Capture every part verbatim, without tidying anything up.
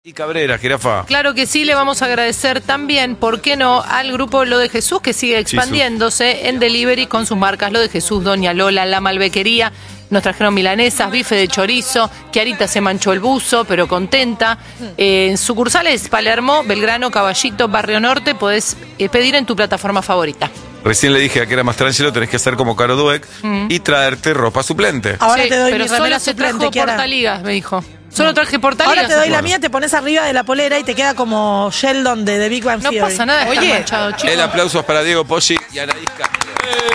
Y Cabrera, jirafa. Claro que sí, le vamos a agradecer también, ¿por qué no?, al grupo Lo de Jesús, que sigue expandiéndose sí, en delivery con sus marcas Lo de Jesús, Doña Lola, La Malbequería. Nos trajeron milanesas, bife de chorizo, Kiarita se manchó el buzo, pero contenta. Eh, en sucursales Palermo, Belgrano, Caballito, Barrio Norte, podés eh, pedir en tu plataforma favorita. Recién le dije a que era más tranquilo, tenés que hacer como Caro Dueck mm. y traerte ropa suplente. Ahora sí, te doy pero mi remera solo suplente, se trajo Kiara. portaligas, me dijo. Solo traje portaligas. Ahora te doy bueno. la mía, te pones arriba de la polera y te queda como Sheldon de The Big Bang No Theory. pasa nada, está Oye, manchado, chicos. El aplauso es para Diego Poggi y Anaís Castro.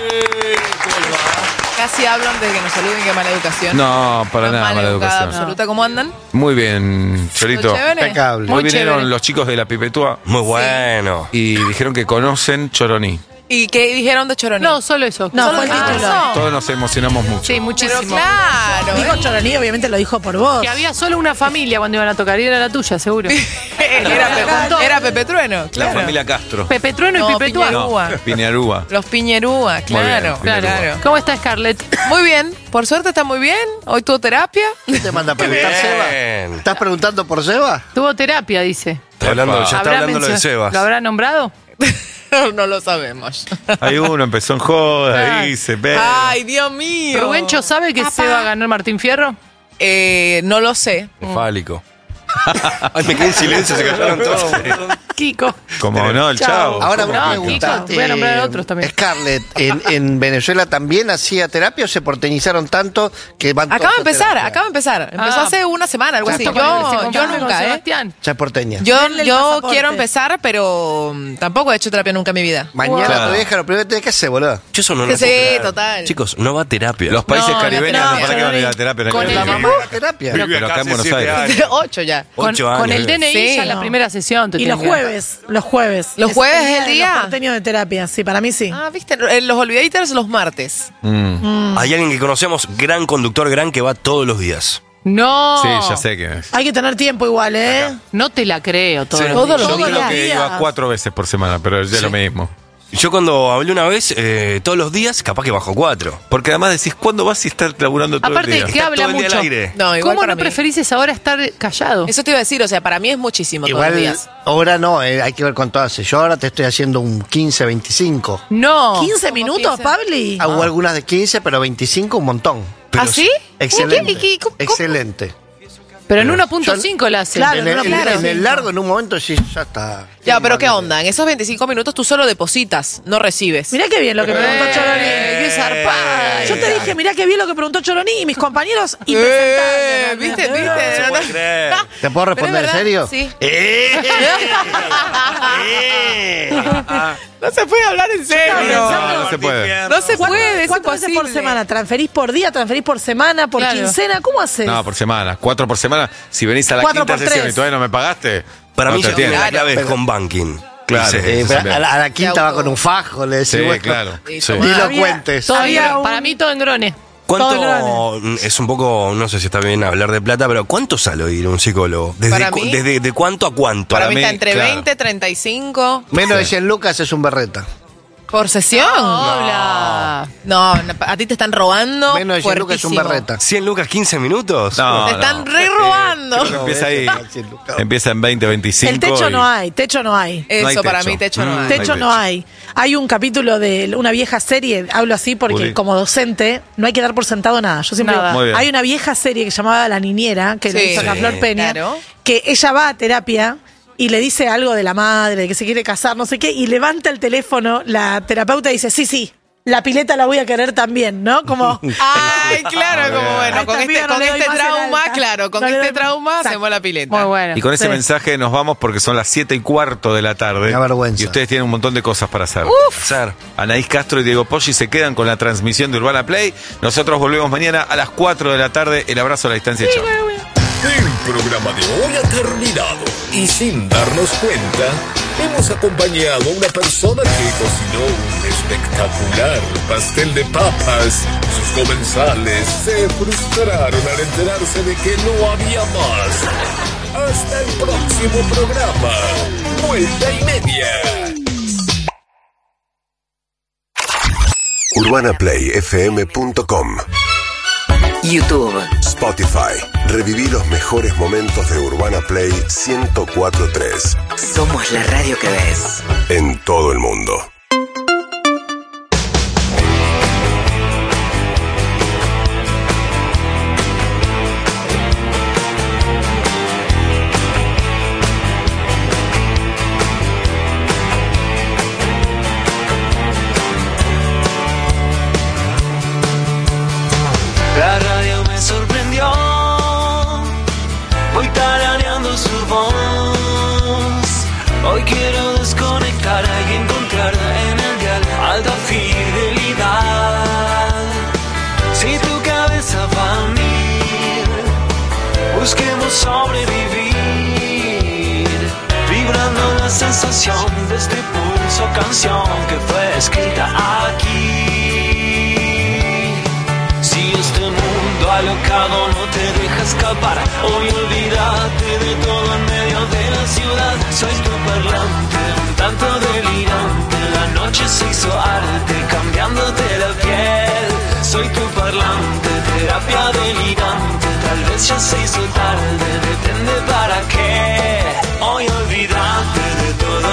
Casi hablan de que nos saluden, que mala educación. No, para No, nada, mala educación. absoluta. ¿Cómo andan? Muy bien, Chorito. ¿Todo chévere? Impecable. Hoy Muy vinieron chévere. los chicos de la Pipetúa Muy bueno. y dijeron que conocen Choroní. ¿Y qué dijeron de Choroní? No, solo eso. No, Solo fue el eso. título. Todos nos emocionamos mucho. Sí, muchísimo. Pero claro. Dijo Choroní, obviamente lo dijo por vos. Que había solo una familia cuando iban a tocar y era la tuya, seguro. Era, Pepe, era Pepe Trueno, La claro. familia Castro. Pepe Trueno No, y Pepe Tuá. Piñerú. No, Piñarúa. Los Piñerúa, claro. bien, claro. Piñerúa. ¿Cómo está Scarlett? Muy bien, por suerte está muy bien. Hoy tuvo terapia. ¿Qué te manda a preguntar, Bien. Seba? ¿Estás preguntando por Seba? Tuvo terapia, dice. Está hablando, ya está ¿Habrá hablando lo de mencio- Sebas. ¿Lo habrá nombrado? No lo sabemos. Hay uno, empezó en joda, Ah. ahí se ve. Ay, Dios mío. ¿Rubencho sabe que Papá. Seba ganó el Martín Fierro? Eh, no lo sé. Es fálico. Ay, me quedé en silencio, se callaron todos. Kiko. Como no, el chavo. Ahora una No, pregunta. Kiko, voy a nombrar a otros también. Scarlett, ¿en, en Venezuela también hacía terapia o se porteñiza tanto que van Acaba de todos a empezar, terapia? acaba de empar. Empezó Ah. hace una semana, algo así. Justo cuando se Yo, yo comparte con nunca, ¿eh? Sebastián. Ya es porteña. Yo, Denle el yo pasaporte. quiero empezar, pero mm, tampoco he hecho terapia nunca en mi vida. Mañana Claro. te deja lo primero que tenés que hacer, boludo. Yo eso no Que lo puedo sí, creer. total. Chicos, no va a terapia. Los países No, caribeños no, no, para que van a ir a terapia. Con la el- La mamá. mamá va a terapia. Pero, pero acá en Buenos Aires. Ocho ya. Con, Ocho con años. el D N I Sí. ya en la No. primera sesión. te Y los tienen que- jueves, los jueves. ¿Los Es jueves es el de día? Los porteños de terapia, sí, para mí sí. Ah, viste, Eh, los olvidaditers los martes. Mm. Hay alguien que conocemos, gran conductor, gran, que va todos los días. No. Sí, ya sé que es. Hay que tener tiempo igual, ¿eh? No te la creo todo. Sí. el Todos día. los Yo días. creo que días. iba cuatro veces por semana, pero es lo mismo. Yo cuando hablé una vez, eh, todos los días, capaz que bajo cuatro. Porque además decís, ¿cuándo vas a estar laburando todo Aparte, el día? que habla todo el día al mucho. aire. No, igual ¿Cómo para no mí. preferís ahora estar callado? Eso te iba a decir, o sea, para mí es muchísimo todos los Igual, días. ahora no, eh, hay que ver cuánto hace. Yo ahora te estoy haciendo un quince, veinticinco. No. ¿quince minutos, piensa? Pabli? Hago algunas de quince, pero veinticinco un montón. Pero ¿Ah, sí? Excelente. ¿Y qué- y qué- cómo- Excelente. Pero en uno punto cinco la hace. Claro, en, el, no, en- claro, en sí. el largo, en un momento, sí, ya está. Ya, pero ¿qué onda? En esos veinticinco minutos tú solo depositas, no recibes. Mirá qué bien lo que preguntó Eh, Choroní. qué zarpada. Yo te dije, mirá qué bien lo que preguntó Choroní y mis compañeros Eh, impresentables. ¿Viste? ¿Viste? No se puede creer. ¿Te puedo responder Pero es en serio? verdad, sí. ¡Eh! ¡Eh! No se puede hablar en serio. No, no se puede. No se puede, es ¿Cuántas veces por imposible. semana? ¿Transferís por día? ¿Transferís por semana? ¿Por Claro. quincena? ¿Cómo haces? No, por semana. Cuatro por semana. Si venís a la Cuatro quinta por sesión tres. y todavía no me pagaste, Para no mí te ya tiene atiendo. la clave Pero- es home banking. Claro. Sí. Eh, eso pero también. a, la, a la quinta Te va auto- con un fajo, le decís. Sí, bueno, claro. Sí, Sí. Ni lo Todavía- cuentes. todavía- Había- un- Para mí todo en grone. ¿Cuánto? Es un poco, no sé si está bien hablar de plata, pero ¿cuánto sale ir a un psicólogo? ¿Desde, Para cu- mí- desde de cuánto a cuánto? Para, Para mí mí, está entre claro. veinte, treinta y cinco. Menos de cien lucas es un berreta. ¿Por sesión? Hola. No, no, a ti te están robando. Menos de cien lucas es un fuertísimo. berreta. ¿cien lucas, quince minutos? No, Te no. están re robando. Creo que empieza ahí. cien lucas. Empieza en veinte, veinticinco. El techo y- no hay, techo no hay. Eso No hay para techo. mí, techo no Mm. hay. Techo hay no techo. hay. Hay un capítulo de una vieja serie, hablo así porque Uri. como docente no hay que dar por sentado nada. Yo siempre Nada. digo, Muy bien. hay una vieja serie que se llamaba La Niñera, que le Sí. hizo acá Sí, Flor Peña, claro. que ella va a terapia y le dice algo de la madre, de que se quiere casar, no sé qué, y levanta el teléfono la terapeuta y dice, sí, sí, la pileta la voy a querer también, ¿no? Como... Ay, claro, como bueno, Ay, con también este, no con le doy este más el trauma, alta. claro, con No le este doy- trauma Exacto. hacemos la pileta. Muy bueno. Y con ese Sí. mensaje nos vamos porque son las siete y cuarto de la tarde. Una vergüenza. Y ustedes tienen un montón de cosas para hacer. Hacer. Anaís Castro y Diego Poggi se quedan con la transmisión de Urbana Play. Nosotros volvemos mañana a las cuatro de la tarde. El abrazo a la distancia. Chao. El programa de hoy ha terminado y sin darnos cuenta hemos acompañado a una persona que cocinó un espectacular pastel de papas. Sus comensales se frustraron al enterarse de que no había más. Hasta el próximo programa. Vuelta y media. urbana play f m punto com YouTube, Spotify. Reviví los mejores momentos de Urbana Play ciento cuatro punto tres. somos la radio que ves. En todo el mundo. La radio me sorprendió, voy tarareando su voz. Hoy quiero desconectar y encontrar en el dial alta fidelidad. Si tu cabeza va a mil, busquemos sobrevivir, vibrando la sensación de este pulso canción que fue escrita aquí. Alocado no te deja escapar. Hoy olvídate de todo en medio de la ciudad. Soy tu parlante, un tanto delirante. La noche se hizo arte, cambiándote la piel. Soy tu parlante, terapia delirante. Tal vez ya se hizo tarde, depende para qué. Hoy olvídate de todo.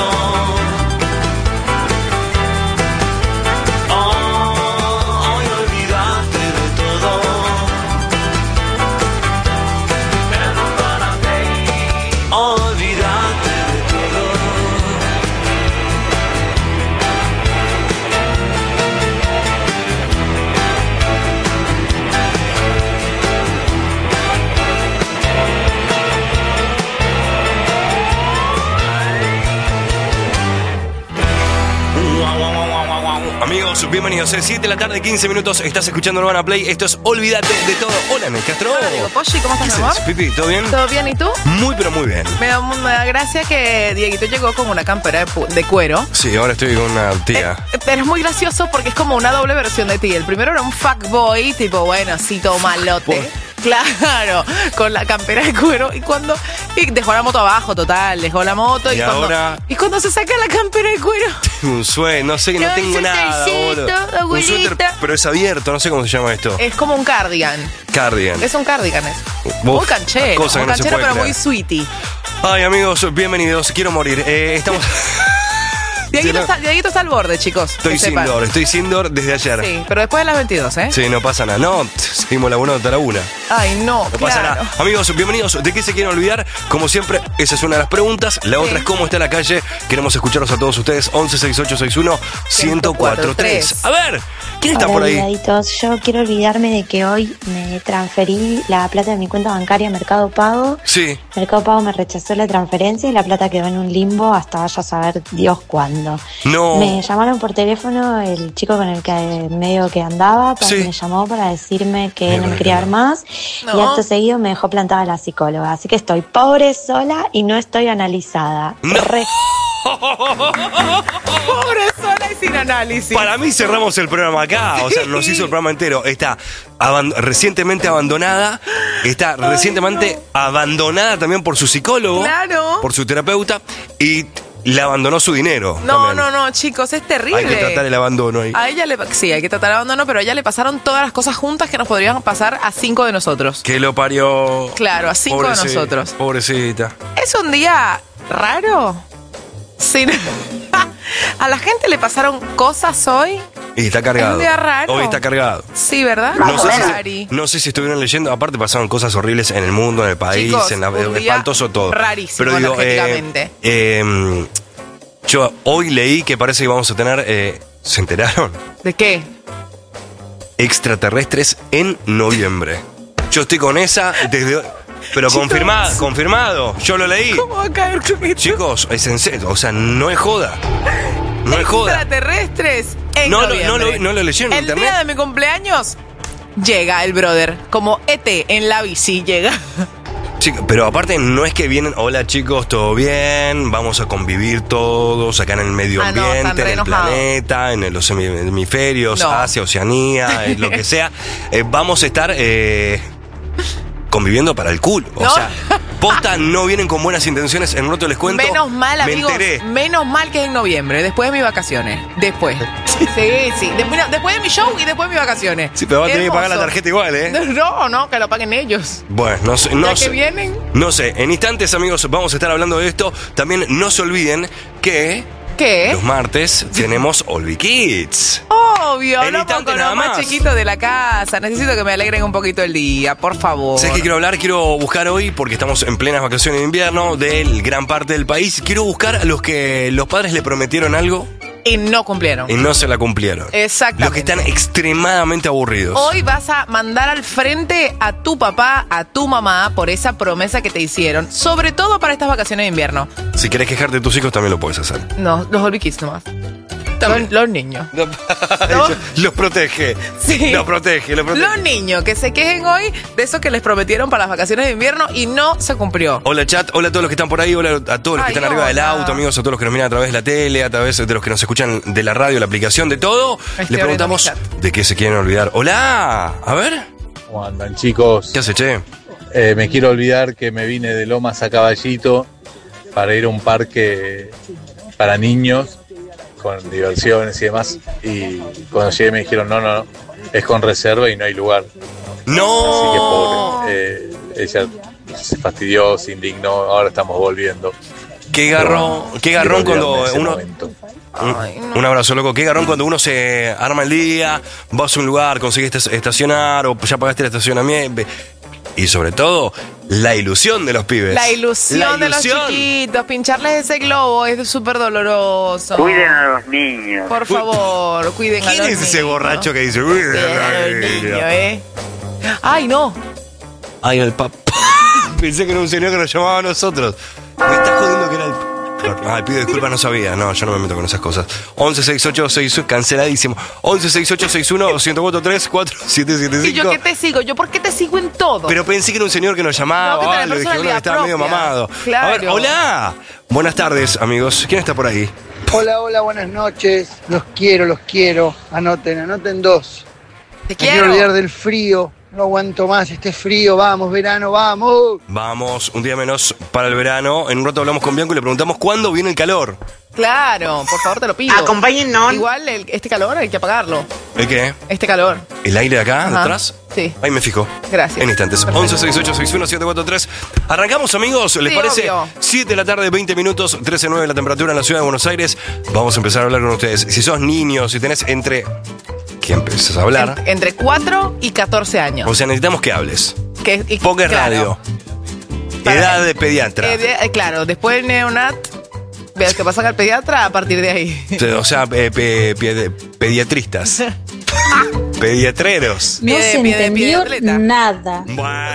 Amigos, bienvenidos. Es siete de la tarde, quince minutos. Estás escuchando Urbana Play. Esto es Olvídate de todo. Hola, Nel Castro. Hola, Diego Poggi, ¿cómo estás, mi amor? Pipi, ¿todo bien? ¿Todo bien? ¿Y tú? Muy, pero muy bien. Me da, me da gracia que Dieguito llegó con una campera de, pu- de cuero. Sí, ahora estoy con una tía. Eh, pero es muy gracioso porque es como una doble versión de ti. El primero era un fuckboy, tipo, bueno, así todo malote. Claro, con la campera de cuero. Y cuando. Y dejó la moto abajo, total. Dejó la moto. Y, Y cuando, ahora- y cuando se saca la campera de cuero. Un suéter, no sé, que no Qué tengo nada, suétercito, boludo. Un abuelita. suéter, pero es abierto, no sé cómo se llama esto. Es como un cardigan. Cardigan. Es un cardigan, es. Uf, Muy canchero. cosa que Muy no se canchero, puede pero creer. muy sweetie. Ay, amigos, bienvenidos. Quiero morir. Eh, estamos. Dieguito está, Dieguito está al borde, chicos. Estoy que sepan. Sindor, estoy Sindor desde ayer. Sí, pero después de las veintidós, ¿eh? Sí, no pasa nada. No, seguimos laburando hasta la una. Ay, no, No claro. pasa nada. Amigos, bienvenidos. ¿De qué se quieren olvidar? Como siempre, esa es una de las preguntas. La Sí. otra es cómo está la calle. Queremos escucharlos a todos ustedes. once sesenta y ocho sesenta y uno ciento cuatro tres. A ver, ¿quién está Hola, por ahí? olvidaditos. Yo quiero olvidarme de que hoy me transferí la plata de mi cuenta bancaria a Mercado Pago. Sí. Mercado Pago me rechazó la transferencia y la plata quedó en un limbo hasta vaya a saber Dios cuándo. No. Me llamaron por teléfono el chico con el que medio que andaba, para Sí. que me llamó para decirme que Mira, no me mira, quería mira. dar más y No. acto seguido me dejó plantada la psicóloga. Así que estoy pobre sola y no estoy analizada. No. Re- Pobre sola y sin análisis. Para mí cerramos el programa acá. O sea, nos hizo el programa entero. Está aban- recientemente abandonada. Está recientemente abandonada también por su psicólogo. Claro. Por su terapeuta. Y le abandonó su dinero. No, también. no, no, chicos, es terrible. Hay que tratar el abandono ahí. A ella le pa- sí, hay que tratar el abandono, pero a ella le pasaron todas las cosas juntas que nos podrían pasar a cinco de nosotros. Que lo parió. Claro, a cinco de Pobreci- nosotros. Pobrecita. ¿Es un día raro? Sí. ¿A la gente le pasaron cosas hoy? Y está cargado. Es un día raro. Hoy está cargado. Sí, ¿verdad? No sé, Rari. si, no sé si estuvieron leyendo, aparte pasaron cosas horribles en el mundo, en el país, Chicos, en la, un día espantoso todo. rarísimo Pero digo, eh, energéticamente. eh, yo hoy leí que parece que vamos a tener, eh, ¿se enteraron? ¿De qué? Extraterrestres en noviembre. Yo estoy con esa desde hoy, pero Chicos. confirmado, confirmado. Yo lo leí. ¿Cómo va a caer con esto? Chicos, es en serio, o sea, no es joda. No es joda. Extraterrestres en No lo- noviembre. no lo- no lo leyeron en El internet. día de mi cumpleaños llega el brother. Como E T en la bici llega. Chico, pero aparte no es que vienen, hola chicos, todo bien, vamos a convivir todos acá en el medio Ah, no, ambiente, están re en el enojados. planeta, en los hemi- hemisferios, No. Asia, Oceanía, eh, lo que sea. Eh, vamos a estar eh, conviviendo para el culo. O No. sea, Posta, no vienen con buenas intenciones. En un rato les cuento. Menos mal, Me amigos. enteré. Menos mal que es en noviembre, después de mis vacaciones. Después. Sí, sí. Después, no, después de mi show y después de mis vacaciones. Sí, pero va a tener que Hermoso. pagar la tarjeta igual, ¿eh? No, no, que lo paguen ellos. Bueno, no sé. No ¿Ya sé. que vienen? No sé. En instantes, amigos, vamos a estar hablando de esto. También no se olviden que ¿Qué? los martes tenemos Olvi Kids. Obvio, En hablamos instante con nada los más más. chiquitos de la casa. Necesito que me alegren un poquito el día, por favor. ¿Sabes qué quiero hablar? Quiero buscar hoy, porque estamos en plenas vacaciones de invierno de gran parte del país. Quiero buscar a los que los padres le prometieron algo Y no cumplieron. y no se la cumplieron. Exactamente. Los que están extremadamente aburridos. Hoy vas a mandar al frente a tu papá, a tu mamá, por esa promesa que te hicieron. Sobre todo para estas vacaciones de invierno. Si querés quejarte de tus hijos, también lo puedes hacer. No, los Olvi Kids nomás. Los, los niños. No. Los protege. Sí. Los protege, los protege. Los niños que se quejen hoy de eso que les prometieron para las vacaciones de invierno y no se cumplió. Hola chat, hola a todos los que están por ahí, hola a todos los Ay, que están arriba del hola. auto, amigos, a todos los que nos miran a través de la tele, a través de los que nos escuchan de la radio, la aplicación, de todo. Estoy Le preguntamos abriendo mi de qué se quieren olvidar. Hola, a ver. ¿Cómo andan, chicos? ¿Qué hace, che? Eh, me quiero olvidar que me vine de Lomas a Caballito para ir a un parque para niños con diversiones y demás. Y cuando llegué me dijeron, no, no, no, es con reserva y no hay lugar. ¡No! Así que pobre. Eh, ella se fastidió, se indignó, ahora estamos volviendo. Qué garrón, qué garrón Quiero cuando olvidarme de ese uno... momento. Un, un abrazo, loco. Qué garrón cuando uno se arma el día, vas a un lugar, conseguiste estacionar o ya pagaste el estacionamiento. Y sobre todo, la ilusión de los pibes. La ilusión, La de los ilusión. chiquitos, pincharles ese globo es súper doloroso. Cuiden a los niños. Por favor, cuiden a los ¿Quién niños. es ese borracho que dice? Cuiden a los niños, ¿eh? Ay, no. Ay, el papá. Pensé que era un señor que nos llamaba a nosotros. Me estás jodiendo que era el... Ay, pido disculpas, no sabía. No, yo no me meto con esas cosas. once sesenta y ocho sesenta y uno, canceladísimo. once sesenta y ocho sesenta y uno, uno cero cuatro tres, cuatro siete siete ¿Y yo cinco. qué te sigo? ¿Yo por qué te sigo en todo? Pero pensé que era un señor que nos llamaba. No, que tenés algo, dije, bueno, personalidad estaba medio propia. mamado. Claro. A ver, hola. Buenas tardes, amigos. ¿Quién está por ahí? Hola, hola, buenas noches. Los quiero, los quiero. Anoten, anoten dos. Te Me quiero. quiero olvidar del frío. No aguanto más este frío. Vamos, verano, vamos. Vamos, un día menos para el verano. En un rato hablamos con Bianco y le preguntamos cuándo viene el calor. Claro, por favor, te lo pido. Acompáñennos. Igual el- este calor hay que apagarlo. ¿El qué? Este calor. ¿El aire de acá, de Ajá. atrás? Sí. Ahí me fijo. Gracias. En instantes. Perfecto. once sesenta y ocho sesenta y uno, siete cuatro tres. Arrancamos, amigos. ¿Les Sí, parece? obvio. siete de la tarde, veinte minutos, trece nueve la temperatura en la ciudad de Buenos Aires. Vamos a empezar a hablar con ustedes. Si sos niño, si tenés entre... ¿Qué empezás a hablar? En- entre cuatro y catorce años. O sea, necesitamos que hables. Que, y- Poker claro. radio. Para- Edad de pediatra. Eh, de- eh, claro, después del neonat, veas que pasan al pediatra a partir de ahí. O sea, eh, pe- pe- pediatristas. Pediatreros. Pie de- pie de- pie de atleta. nada.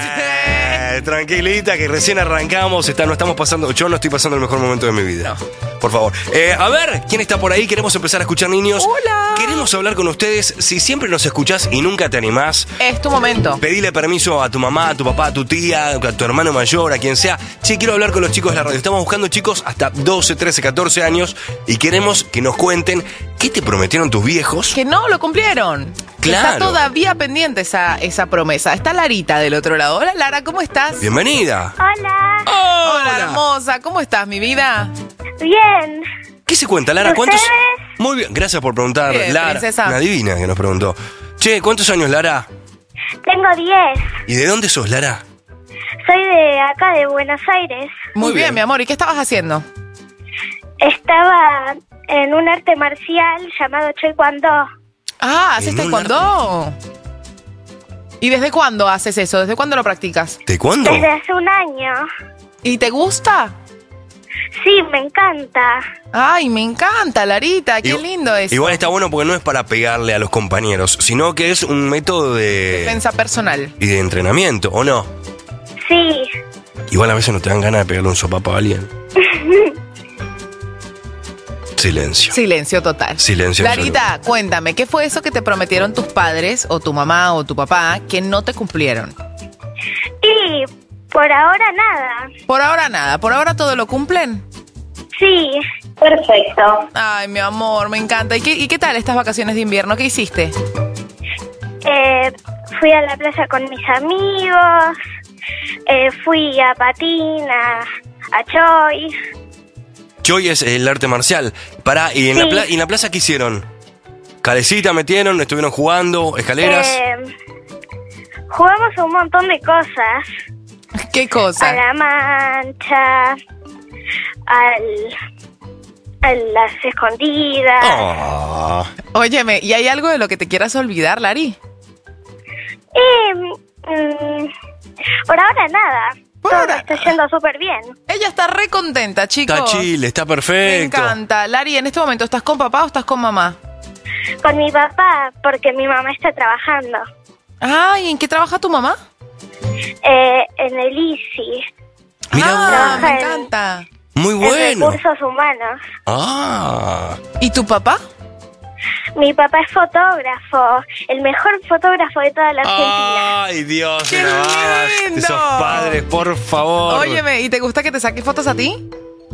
Bueno, tranquilita, que recién arrancamos. Está, no estamos pasando, yo no estoy pasando el mejor momento de mi vida. Por favor. Eh, a ver, ¿quién está por ahí? Queremos empezar a escuchar, niños. Hola. Queremos hablar con ustedes. Si siempre nos escuchás y nunca te animás, Es tu momento. pedile permiso a tu mamá, a tu papá, a tu tía, a tu hermano mayor, a quien sea. Che, quiero hablar con los chicos de la radio. Estamos buscando chicos hasta doce, trece, catorce años y queremos que nos cuenten qué te prometieron tus viejos. Que no lo cumplieron. Claro. Está todavía pendiente esa, esa promesa. Está Larita del otro lado. Hola, Lara, ¿cómo estás? Bienvenida. Hola. Hola, hermosa. ¿Cómo estás, mi vida? Bien. ¿Qué se cuenta, Lara? ¿Y ¿Cuántos? ustedes? Muy bien, gracias por preguntar, Bien, Lara. princesa. Una divina que nos preguntó. Che, ¿cuántos años, Lara? Tengo diez. ¿Y de dónde sos, Lara? Soy de acá, de Buenos Aires. Muy, Muy bien, bien. mi amor. ¿Y qué estabas haciendo? Estaba en un arte marcial llamado Choi Kwan Do. Ah, ¿haces En un taekwondo? ¿Y desde cuándo haces eso? ¿Desde cuándo lo practicas? ¿De cuándo? Desde hace un año. ¿Y te gusta? Sí, me encanta. Ay, me encanta, Larita. Qué Igual- lindo es. Igual está bueno porque no es para pegarle a los compañeros, sino que es un método de... Defensa personal. y de entrenamiento, ¿o no? Sí. Igual a veces no te dan ganas de pegarle un sopapo a alguien. Silencio. Silencio total. Silencio Larita, cuéntame, ¿qué fue eso que te prometieron tus padres, o tu mamá, o tu papá, que no te cumplieron? Y por ahora nada. Por ahora nada. ¿Por ahora todo lo cumplen? Sí. Perfecto. Ay, mi amor, me encanta. ¿Y qué, y qué tal estas vacaciones de invierno? ¿Qué hiciste? Eh, fui a la playa con mis amigos Eh, fui a patín, a, a Choi. Choi es el arte marcial. Pará, ¿y en, Sí. la, pla- ¿y en la plaza qué hicieron? ¿Calecita metieron? ¿Estuvieron jugando? ¿Escaleras? Eh, jugamos un montón de cosas. ¿Qué cosa? A la mancha, al, a las escondidas. Ah. Óyeme, ¿y hay algo de lo que te quieras olvidar, Lari? Eh, mm, por ahora nada. Por Todo ahora- está yendo súper bien. Ella está re contenta, chicos. Está chile, está Me perfecto. encanta. Lari, ¿en este momento estás con papá o estás con mamá? Con mi papá, porque mi mamá está trabajando. Ay, ¿en qué trabaja tu mamá? Eh, en el I C I. Mira, Ah, Trabaja me en- encanta. muy En bueno. recursos humanos. Ah. ¿Y tu papá? Mi papá es fotógrafo, el mejor fotógrafo de toda la Argentina. Ay, Dios, ¡Qué una babas. lindo! Esos padres, por favor. Óyeme, ¿y te gusta que te saque fotos a ti?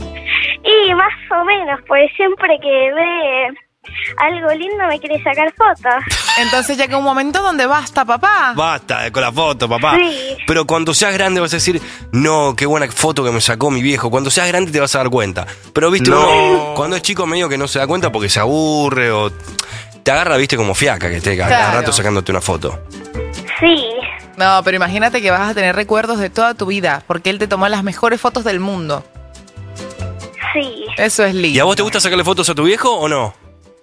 Y más o menos, pues siempre que ve algo lindo me quiere sacar fotos. Entonces llega un momento donde basta, papá. Basta con la foto, papá. Sí. Pero cuando seas grande vas a decir, no, qué buena foto que me sacó mi viejo. Cuando seas grande te vas a dar cuenta. Pero, viste, No. uno, cuando es chico medio que no se da cuenta porque se aburre o te agarra, viste, como fiaca que esté cada Claro. rato sacándote una foto. Sí, No, pero imagínate que vas a tener recuerdos de toda tu vida, porque él te tomó las mejores fotos del mundo. sí. Eso es ¿Y lindo. a vos te gusta sacarle fotos a tu viejo o no?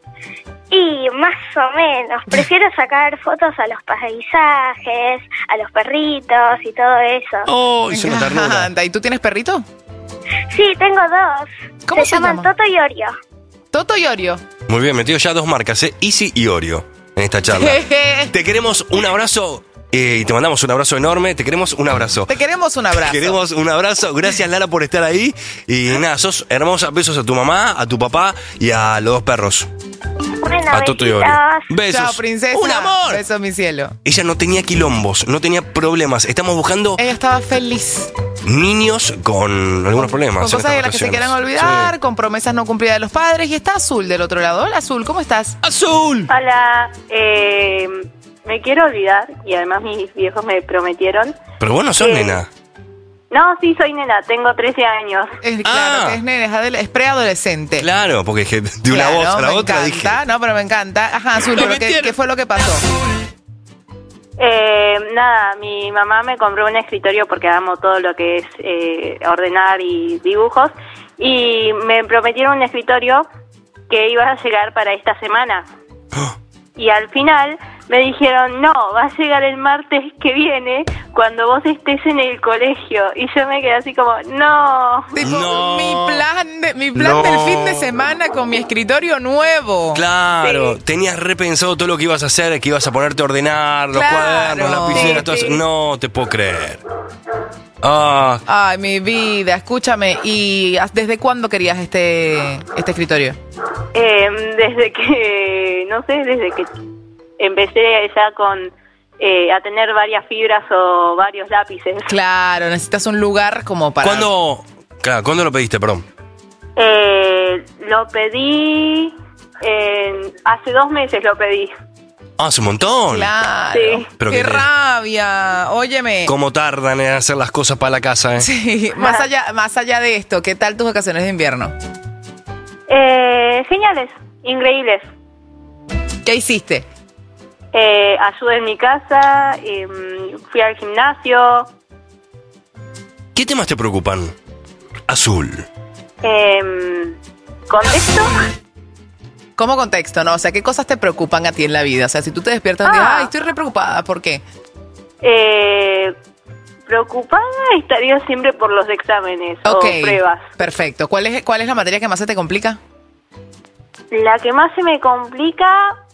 Y más o menos. Prefiero sacar fotos a los paisajes, a los perritos y todo eso. Oh, Me es una ternura. encanta. ¿Y tú tienes perrito? Sí, tengo dos. ¿Cómo se llaman llama? Toto y Orio. Toto y Orio. Muy bien, metido ya dos marcas, ¿eh? Easy y Oreo en esta charla. Te queremos un abrazo eh, y te mandamos un abrazo enorme. Te queremos un abrazo. Te queremos un abrazo. Queremos un abrazo. Gracias, Lara, por estar ahí. Y nada, sos hermosa. Besos a tu mamá, a tu papá y a los dos perros. Bueno, A Toto y Oreo. besitos. Besos. Chao, princesa. ¡Un amor! Besos, mi cielo. Ella no tenía quilombos, no tenía problemas. Estamos buscando Ella estaba feliz. niños con algunos problemas. Con en cosas estas de las que se vacaciones. quieran olvidar, Sí. con promesas no cumplidas de los padres. Y está Azul del otro lado. Hola, Azul, ¿cómo estás? ¡Azul! Hola, eh, me quiero olvidar y además mis viejos me prometieron. Pero vos no sos Eh, nena. No, sí, soy nena, tengo trece años. Es, claro, Ah. que es nene, es, adole- es preadolescente. Claro, porque que de una Claro, voz a la me otra encanta. dije. No, pero me encanta. Ajá, Azul, Me pero ¿qué, metieron. qué fue lo que pasó? Eh, nada, mi mamá me compró un escritorio porque amo todo lo que es eh, ordenar y dibujos y me prometieron un escritorio que iba a llegar para esta semana. Y al final me dijeron, no, va a llegar el martes que viene cuando vos estés en el colegio. Y yo me quedé así como, no. Tipo, No. mi plan, de, mi plan No. del fin de semana con mi escritorio nuevo. Claro, tenías repensado todo lo que ibas a hacer, que ibas a ponerte a ordenar, los Claro. cuadernos, lapiceras, Sí, todo eso. sí. No te puedo creer. Ah, Ay, mi vida, escúchame. ¿Y desde cuándo querías este, este escritorio? Eh, desde que, no sé, desde que empecé ya con eh, a tener varias fibras o varios lápices. Claro, necesitas un lugar como para... ¿cuándo, claro, ¿cuándo lo pediste, perdón? Eh, lo pedí, en- hace dos meses lo pedí. Ah, hace un montón. Claro. Sí. Pero ¡Qué que te- rabia! Óyeme. ¿Cómo tardan en hacer las cosas para la casa, eh? Sí, más allá, más allá de esto, ¿qué tal tus vacaciones de invierno? Eh, geniales, increíbles. ¿Qué hiciste? Eh, ayudé en mi casa, eh, fui al gimnasio, ¿Qué temas te preocupan? Azul. eh, ¿contexto? ¿Cómo contexto, no? O sea, ¿qué cosas te preocupan a ti en la vida? O sea, si tú te despiertas un día, Ah. ay, estoy re preocupada, ¿por qué? Eh, preocupada estaría siempre por los exámenes Ok, o pruebas. perfecto. ¿Cuál es, ¿Cuál es la materia que más se te complica? La que más se me complica,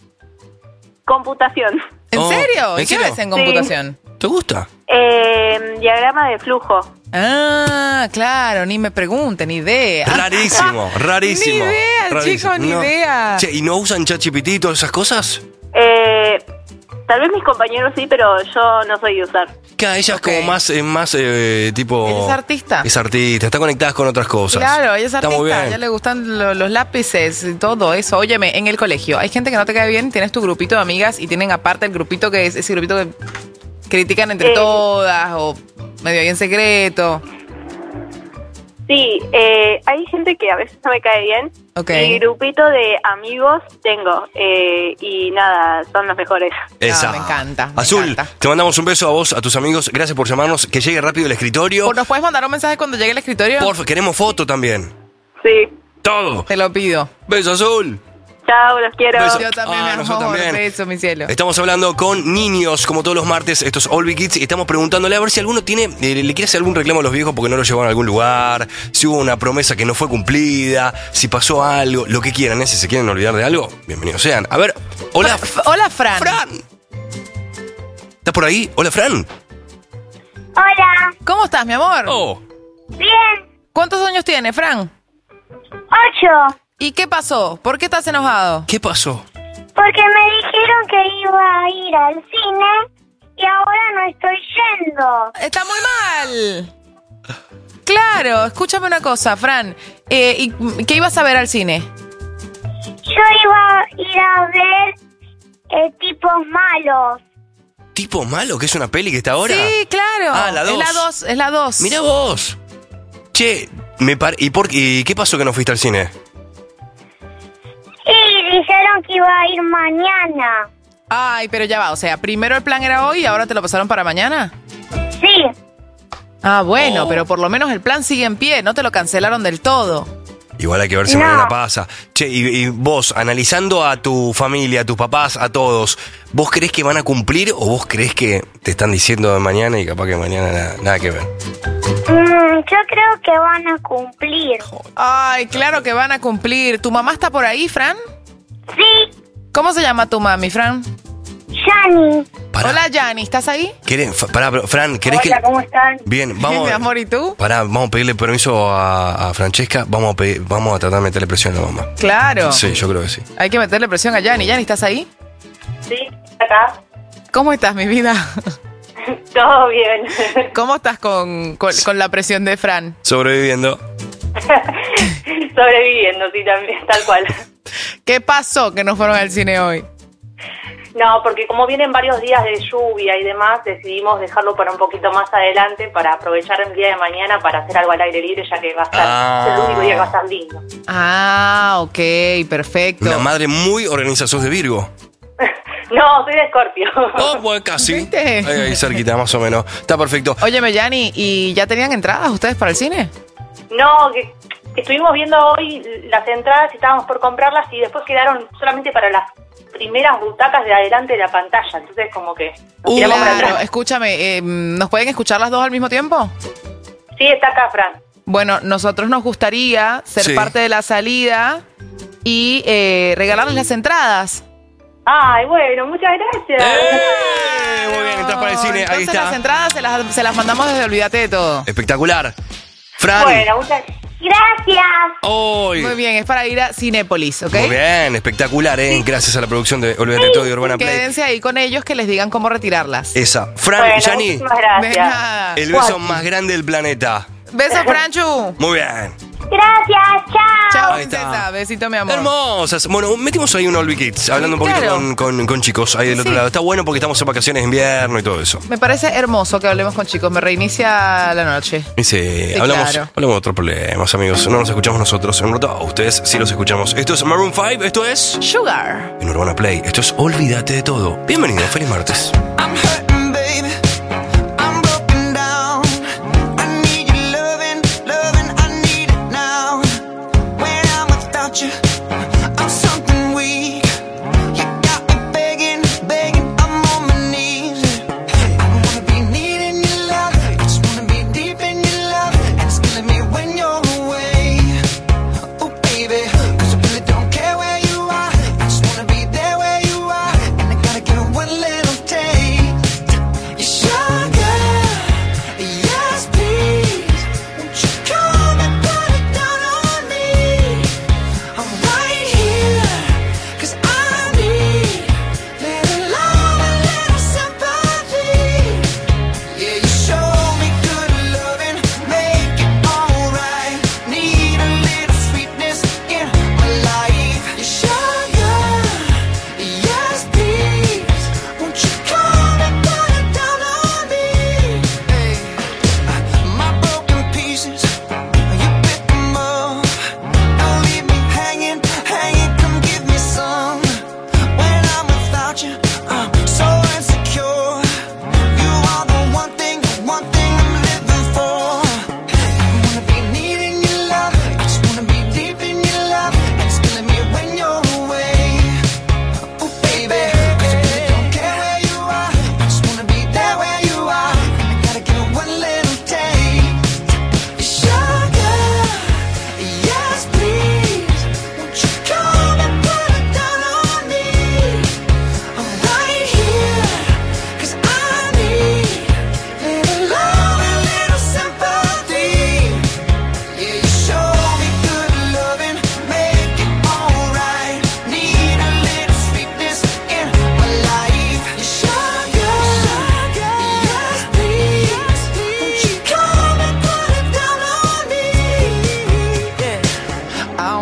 computación. ¿En Oh, serio? ¿en ¿Y qué serio? ves en Sí. computación? ¿Te gusta? Eh, diagrama de flujo. Ah, claro, ni me pregunte, ni idea. Rarísimo, rarísimo. Ni idea, rarísimo. chico, ni No. idea. Che, ¿y no usan ChatGPT y todas esas cosas? Eh, tal vez mis compañeros sí, pero yo no soy de usar. Que ella es Ok. como más, eh, más eh, tipo... Ella es artista. Es artista, está conectada con otras cosas. Claro, ella es Está muy artista, a bien. ella le gustan lo- los lápices y todo eso. Óyeme, en el colegio, hay gente que no te cae bien, tienes tu grupito de amigas y tienen aparte el grupito que es ese grupito que critican entre Eh. todas o medio ahí en secreto. Sí, eh, hay gente que a veces no me cae bien. Okay. Y grupito de amigos tengo. Eh, y nada, son los mejores. Esa. Ah, me encanta. Me Azul, encanta. te mandamos un beso a vos, a tus amigos. Gracias por llamarnos. Que llegue rápido el escritorio. ¿Nos puedes mandar un mensaje cuando llegue el escritorio? Porfa, queremos foto también. Sí. Todo. Te lo pido. Beso, Azul. Chao, los quiero. Beso. Yo también, Ah, mi nosotros amor. también. Beso, mi cielo. Estamos hablando con niños, como todos los martes, estos Olby Kids, y estamos preguntándole a ver si alguno tiene, eh, le quiere hacer algún reclamo a los viejos porque no los llevaron a algún lugar, si hubo una promesa que no fue cumplida, si pasó algo, lo que quieran, ¿eh? Si se quieren olvidar de algo, bienvenidos sean. A ver, hola. Fra- hola, Fran. Fran. ¿Estás por ahí? Hola, Fran. Hola. ¿Cómo estás, mi amor? Oh. Bien. ¿Cuántos años tienes, Fran? Ocho. ¿Y qué pasó? ¿Por qué estás enojado? ¿Qué pasó? Porque me dijeron que iba a ir al cine y ahora no estoy yendo. Está muy mal. Claro, escúchame una cosa, Fran. Eh, ¿y qué ibas a ver al cine? Yo iba a ir a ver eh, tipos malos. ¿Tipo malo? ¿Que es una peli que está ahora? Sí, claro. Ah, la dos. Es la dos, es la dos. Mira vos. Che, me par ¿y, por ¿y qué pasó que no fuiste al cine? Y dijeron que iba a ir mañana. Ay, pero ya va, o sea, primero el plan era hoy y ahora te lo pasaron para mañana. Sí. Ah, bueno, Oh. pero por lo menos el plan sigue en pie, no te lo cancelaron del todo. Igual hay que ver si No. mañana pasa. Che, y, y vos, analizando a tu familia, a tus papás, a todos, ¿vos creés que van a cumplir o vos creés que te están diciendo de mañana y capaz que mañana nada, nada que ver? Mm, yo creo que van a cumplir. Ay, claro que van a cumplir. ¿Tu mamá está por ahí, Fran? Sí. ¿Cómo se llama tu mami, Fran? Yani. Pará. Hola, Yani, ¿estás ahí? ¿Querés, fa- pará, pero, Fran, ¿querés Hola, que...? ¿cómo están? Bien, vamos... Mi amor, ¿y tú? Pará, vamos a pedirle permiso a, a Francesca. Vamos a, pedir- vamos a tratar de meterle presión a la mamá. Claro. Sí, yo creo que sí. Hay que meterle presión a Yani. Yani, ¿estás ahí? Sí, acá. ¿Cómo estás, mi vida? Todo bien. ¿Cómo estás con, con, con la presión de Fran? Sobreviviendo. Sobreviviendo, sí, también, tal cual. ¿Qué pasó que no fueron al cine hoy? No, porque como vienen varios días de lluvia y demás, decidimos dejarlo para un poquito más adelante para aprovechar el día de mañana para hacer algo al aire libre, ya que va a estar, Ah. es el único día que va a estar lindo. Ah, ok, perfecto. Una madre muy organizada. ¿Sos de Virgo? No, soy de Escorpio. Oh, pues casi. ¿Viste? Ahí, ahí cerquita, más o menos. Está perfecto. Óyeme, Yani, ¿y ya tenían entradas ustedes para el cine? No, que, que estuvimos viendo hoy las entradas y estábamos por comprarlas y después quedaron solamente para las primeras butacas de adelante de la pantalla. Entonces como que nos Uh, tiramos para claro, atrás. escúchame, eh, ¿nos pueden escuchar las dos al mismo tiempo? Sí, está acá, Fran. Bueno, nosotros nos gustaría ser Sí. parte de la salida y eh, regalarles las entradas. Ay, bueno, muchas gracias. ¡Eh! Muy bien, entras para el cine. Ahí Entonces está. las entradas se las, se las mandamos desde Olvídate de Todo. Espectacular. Fran. Bueno, muchas Gracias. Hoy. Muy bien, es para ir a Cinépolis, ¿ok? Muy bien, espectacular, ¿eh? Gracias a la producción de Olvídate de Todo y Urbana Play. Quédense ahí con ellos que les digan cómo retirarlas. Esa. Fran, Bueno, Yani, muchísimas gracias. De nada. el beso más grande del planeta. Beso, Franchu. Muy bien. Gracias, chao. Chao, Ahí está. princesa. Besito, mi amor. Hermosas. Bueno, metimos ahí un Olby Kids, hablando un poquito Claro. con, con- con chicos ahí del otro Sí. lado. Está bueno porque estamos en vacaciones de invierno y todo eso. Me parece hermoso que hablemos con chicos. Me reinicia la noche. Dice, Sí, hablamos, claro. hablamos de otros problemas, amigos. No nos escuchamos nosotros. En un rato, ustedes sí los escuchamos. Esto es Maroon cinco, esto es Sugar. en Urbana Play. Esto es Olvídate de Todo. Bienvenido, feliz martes. I'm hurting, baby. I'm broken down. I need your loving, loving. I need it now. When I'm without you, I'm something weak. You got me begging, begging. I'm on my knees. I don't wanna be needing your love. I just wanna be deep in your love. And it's killing me when you're away. Oh, baby, 'cause I really don't care where you are. I just wanna be there where you are. And I gotta get one little taste. Your sugar, yes please. Won't you come and put it down on me? I'm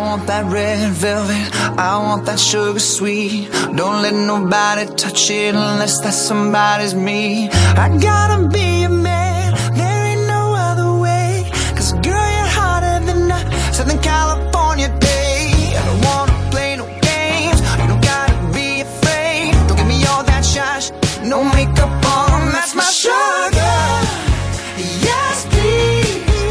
want that red velvet, I want that sugar sweet. Don't let nobody touch it unless that somebody's me. I gotta be a man, there ain't no other way. Cause girl, you're hotter than a Southern California day. I don't wanna play no games, you don't gotta be afraid. Don't give me all that shush, no makeup on, that's my sugar. Yes, please.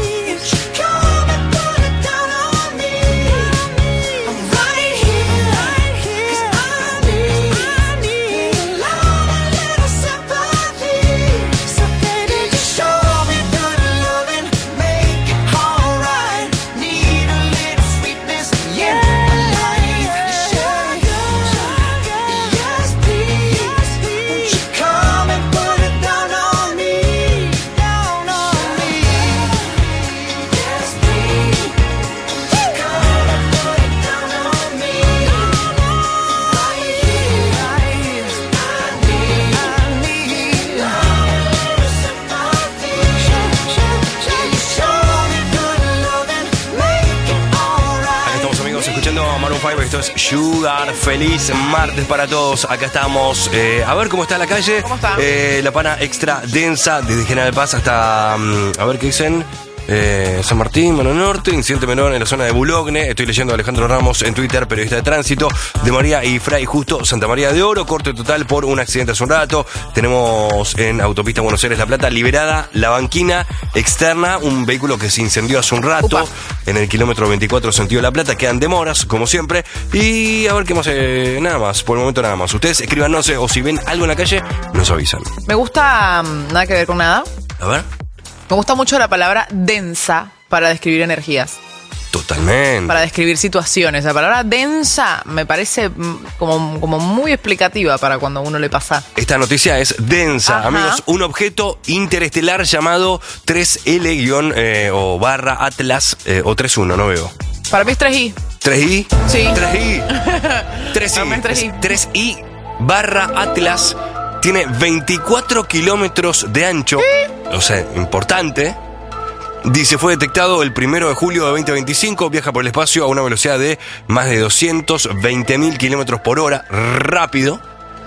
Esto es Sugar, feliz martes para todos. Acá estamos. Eh, a ver cómo está la calle. ¿Cómo está? Eh, la pana extra densa desde General Paz hasta. Um, a ver qué dicen. Eh, San Martín, Mano Norte, incidente menor en la zona de Bulogne. Estoy leyendo a Alejandro Ramos en Twitter, periodista de tránsito. De María y Fray Justo, Santa María de Oro, corte total por un accidente hace un rato. Tenemos en autopista Buenos Aires La Plata liberada la banquina externa, un vehículo que se incendió hace un rato. Upa. En el kilómetro veinticuatro sentido La Plata. Quedan demoras, como siempre. Y a ver qué más, eh, nada más, por el momento nada más. Ustedes escríbanos, o si ven algo en la calle, nos avisan. Me gusta, um, nada que ver con nada. A ver. Me gusta mucho la palabra densa para describir energías. Totalmente. Para describir situaciones. La palabra densa me parece como, como muy explicativa para cuando a uno le pasa. Esta noticia es densa. Ajá. Amigos, un objeto interestelar llamado tres L eh, o barra Atlas eh, o tres uno, no veo. Para mí es tres I. ¿tres I? Sí. tres I. tres I. tres I. tres I barra Atlas. Tiene veinticuatro kilómetros de ancho, ¿sí? O sea, importante. Dice, fue detectado el primero de julio de veinte veinticinco, viaja por el espacio a una velocidad de más de doscientos veinte mil kilómetros por hora, rápido.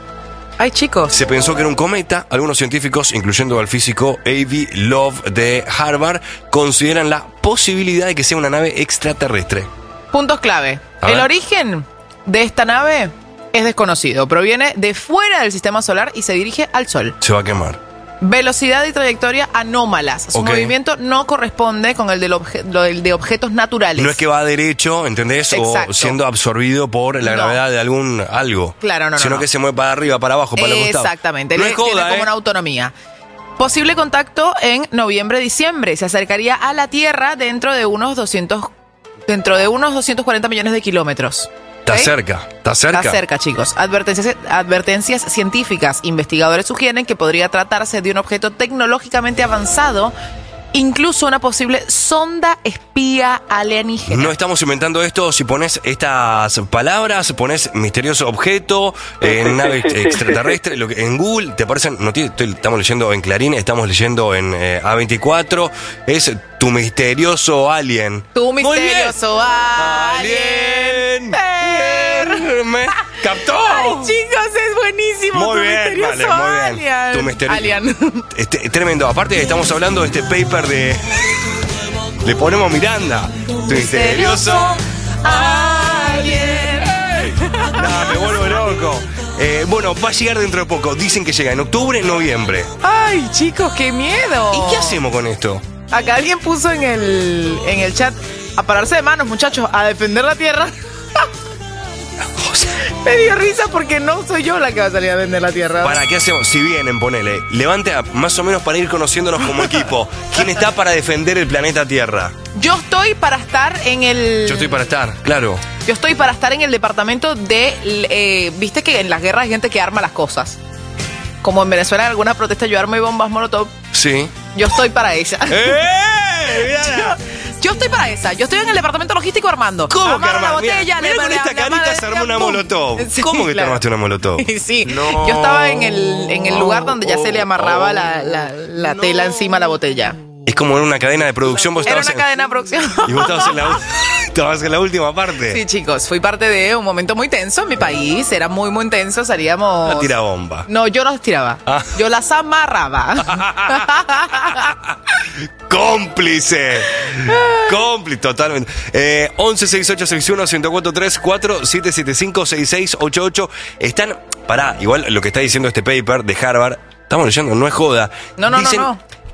Ay, chicos. Se pensó que era un cometa. Algunos científicos, incluyendo al físico A V Love de Harvard, consideran la posibilidad de que sea una nave extraterrestre. Puntos clave. A el ver. origen de esta nave es desconocido. Proviene de fuera del sistema solar y se dirige al Sol. Se va a quemar. Velocidad y trayectoria anómalas. Su Ok. movimiento no corresponde con el, del obje- lo del de objetos naturales. No es que va derecho, ¿entendés? Exacto. O siendo absorbido por la No. gravedad de algún algo. Claro, no, no, Sino no. que se mueve para arriba, para abajo, para los costados. Exactamente. No Le- es joda, tiene como ¿eh? una autonomía. Posible contacto en noviembre-diciembre. Se acercaría a la Tierra dentro de unos doscientos, dentro de unos doscientos cuarenta millones de kilómetros. Está ¿Ok? cerca, está cerca. Está cerca, chicos. Advertencias, advertencias científicas. Investigadores sugieren que podría tratarse de un objeto tecnológicamente avanzado, incluso una posible sonda espía alienígena. No estamos inventando esto. Si pones estas palabras, pones misterioso objeto, eh, nave extraterrestre, lo que, en Google te aparecen noticias. Estoy- Estamos leyendo en Clarín, estamos leyendo en eh, A veinticuatro. Es tu misterioso alien. Tu Muy bien. misterioso alien. Bien. ¿Me captó? Ay, chicos, es buenísimo. Muy tu bien, misterioso vale, muy bien. alien. Tu misterio- Alien. Este, tremendo. Aparte, estamos hablando de este paper de. Le ponemos Miranda. Tu misterioso. alien. No, me vuelvo loco. Eh, bueno, va a llegar dentro de poco. Dicen que llega en octubre, noviembre. Ay, chicos, qué miedo. ¿Y qué hacemos con esto? Acá alguien puso en el, en el chat a pararse de manos, muchachos, a defender la tierra. Me dio risa porque no soy yo la que va a salir a defender la tierra. ¿Para qué hacemos? Si vienen, ponele. Levante a- más o menos para ir conociéndonos como equipo. ¿Quién está para defender el planeta Tierra? Yo estoy para estar en el. Yo estoy para estar, claro. Yo estoy para estar en el departamento de. eh, Viste que en las guerras hay gente que arma las cosas. Como en Venezuela en alguna protesta yo armo y bombas molotov. Sí. Yo estoy para esa. ¡Eh! Mirá. Yo estoy para esa. Yo estoy en el departamento logístico armando. ¿Cómo que Armando la armar? Mirá, botella, mirá le- con le- esta le- carita le- se armó una ¡pum! molotov. Sí, ¿Cómo que te claro. armaste una molotov? Sí. No. Yo estaba en el, en el lugar donde ya se le amarraba la, la, la tela encima a la botella. Es como en una cadena de producción. Vos Era una estabas en- cadena de producción. Y vos estabas en, la, estabas en la última parte. Sí, chicos, fui parte de un momento muy tenso en mi país. Era muy, muy tenso. Salíamos. Una tira bomba. No, yo no las tiraba. Ah. Yo las amarraba. ¡Cómplice! ¡Cómplice! Totalmente. Eh, once seis ocho seis uno uno cuatro tres cuatro siete siete cinco seis seis ocho ocho. Están. Pará, igual lo que está diciendo este paper de Harvard. Estamos leyendo, no es joda. No, no, no, Dicen no.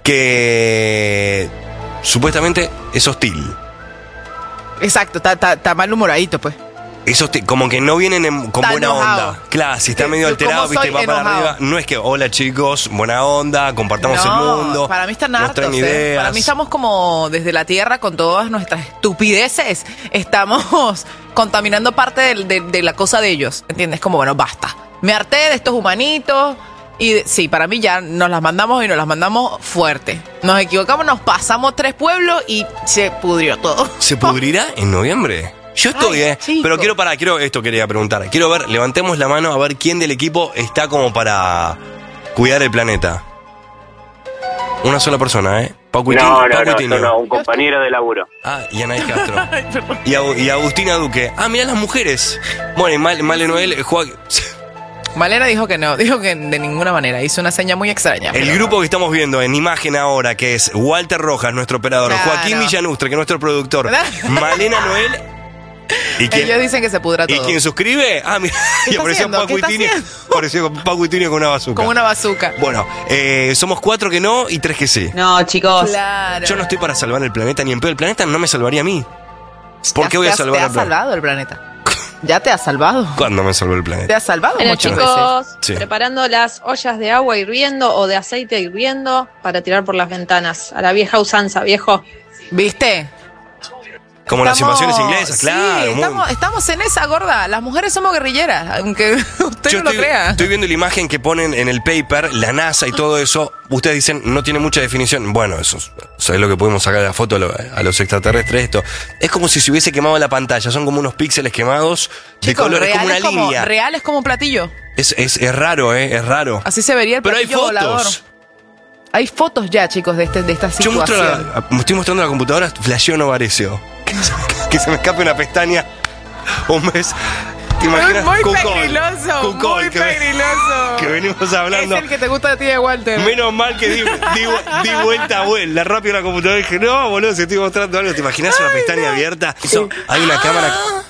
que supuestamente es hostil. Exacto, está- está está malhumoradito, pues. Es hostil, como que no vienen en- con Está buena enojado. onda. Claro, si está Que- medio que alterado, como viste, soy va para enojado. arriba. No es que, hola chicos, buena onda, compartamos No, el mundo. para mí están nos hartos. traen ¿eh? ideas. Para mí estamos como desde la tierra con todas nuestras estupideces. Estamos contaminando parte del- de, de la cosa de ellos. ¿Entiendes? Como, bueno, basta. Me harté de estos humanitos. Y de- sí, para mí ya nos las mandamos y nos las mandamos fuerte. Nos equivocamos, nos pasamos tres pueblos y se pudrió todo. ¿Se pudrirá en noviembre? Yo estoy, Ay, eh. chico. Pero quiero parar, quiero esto quería preguntar. Quiero ver, levantemos la mano a ver quién del equipo está como para cuidar el planeta. Una sola persona, ¿eh? Paco y No, Tin- no, Paco y no, Tinio. no, no, un compañero de laburo. Ah, y Anaí Castro. y, Agu- y Agustina Duque. Ah, mirá las mujeres. Bueno, y Mal, Male Noel, eh, Joaquín. Malena dijo que no, dijo que de ninguna manera. Hizo una seña muy extraña. El pero- grupo que estamos viendo en imagen ahora, que es Walter Rojas, nuestro operador, Claro. Joaquín Villanustre, que es nuestro productor, Malena Noel. ¿Y quién, Ellos dicen que se pudra ¿Y todo. quién suscribe? Ah, mira, ¿Qué y está apareció haciendo? Paco ¿Qué está Itinio. haciendo? Apareció Paco Itinio con una bazooka. Como una bazooka. Bueno, eh, somos cuatro que no y tres que sí. No, chicos. Claro. Yo no estoy para salvar el planeta, ni en pedo. El planeta no me salvaría a mí. ¿Por Te qué has- voy te a has- salvar Te al has planeta? salvado el planeta. Ya te has salvado. ¿Cuándo me salvó el Te planeta? has salvado Bueno, muchas chicos, Sí. preparando las ollas de agua hirviendo o de aceite hirviendo para tirar por las ventanas. A la vieja usanza, viejo. ¿Viste? Como las Estamos- invasiones inglesas, claro. Sí, muy- estamos, estamos en esa gorda. Las mujeres somos guerrilleras, aunque usted Yo no lo estoy, crea. estoy viendo la imagen que ponen en el paper, la NASA y todo eso. Ustedes dicen, no tiene mucha definición. Bueno, eso, es- eso es lo que podemos sacar de la foto a, lo- a los extraterrestres. Esto es como si se hubiese quemado la pantalla. Son como unos píxeles quemados de Chicos, colores, como real una es como, línea. real es como un platillo. Es, es, es raro, ¿eh? Es raro. Así se vería el Pero hay platillo volador. fotos. Hay fotos ya, chicos, de, este, de esta Yo situación. muestro la- me estoy mostrando la computadora, flasheo Novarecio. Que se me escape una pestaña un mes. ¿Te imaginas? Muy, muy Cucol. pegriloso, Cucol, muy que, ve- pegriloso. que venimos hablando. Es el que te gusta de ti de Walter. Menos mal que di, di- di vuelta a vuelta rápido a la computadora y dije, no, boludo, si estoy mostrando algo, ¿te imaginas una pestaña abierta? Eso, hay una cámara.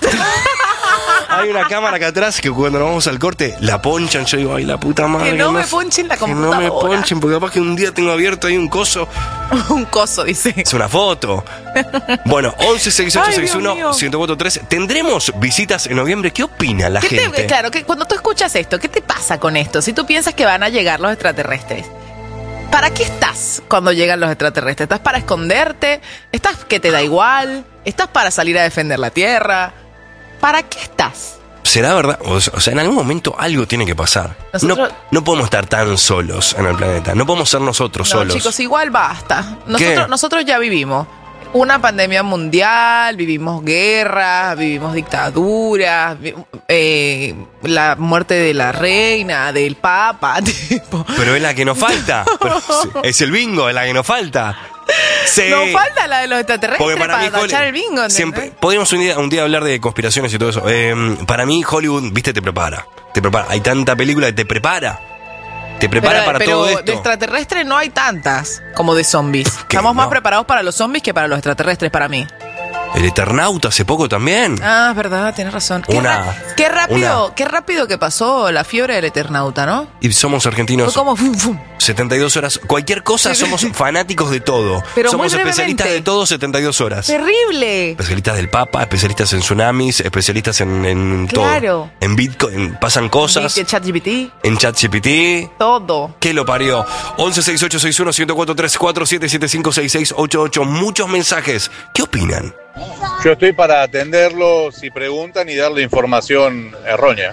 Hay una cámara acá atrás que cuando nos vamos al corte la ponchan. Yo digo, ay, la puta madre. Que no me f- ponchen la Que no computadora. me ponchen, porque capaz que un día tengo abierto ahí un coso. Un coso, dice. Es una foto. Bueno, once seis ocho seis uno Ay, Dios mío. uno cuatro tres. ¿Tendremos visitas en noviembre? ¿Qué opina la ¿Qué te- gente? claro, que cuando tú escuchas esto, ¿qué te pasa con esto? Si tú piensas que van a llegar los extraterrestres, ¿para qué estás cuando llegan los extraterrestres? ¿Estás para esconderte? ¿Estás que te da igual? ¿Estás para salir a defender la Tierra? ¿Para qué estás? ¿Será verdad? O sea, o sea, en algún momento algo tiene que pasar. Nosotros- No, no podemos estar tan solos en el planeta. No podemos ser nosotros No, solos. chicos, igual basta. ¿Qué? Nosotros, nosotros ya vivimos una pandemia mundial, vivimos guerras, vivimos dictaduras, vi- eh, la muerte de la reina, del papa, tipo. Pero es la que nos falta. Pero sí, es el bingo, es la que nos falta. Sí. Nos falta la de los extraterrestres Porque para, para mí, tachar Holly- el bingo, ¿entendés? siempre podríamos un día, un día hablar de conspiraciones y todo eso. Eh, para mí, Hollywood, viste, te prepara. Te prepara. Hay tanta película que te prepara. Te prepara pero, para pero todo de esto. extraterrestres no hay tantas como de zombies. Estamos más no? preparados para los zombies que para los extraterrestres, para mí. El Eternauta hace poco también. Ah, es verdad, tienes razón. Qué, Una- ra- qué rápido, una- qué rápido que pasó la fiebre del Eternauta, ¿no? Y somos argentinos. Fue como fum, fum. setenta y dos horas. Cualquier cosa, somos fanáticos de todo. Pero somos muy especialistas brevemente. de todo setenta y dos horas. Terrible. Especialistas del Papa, especialistas en tsunamis, especialistas en, en Claro. todo. En Bitcoin pasan cosas. ¿Viste ChatGPT? En ChatGPT. Todo. ¿Qué lo parió? once seis ocho seis uno uno cuatro tres cuatro siete siete cinco seis seis ocho ocho. Muchos mensajes. ¿Qué opinan? Yo estoy para atenderlos si preguntan y darle información errónea.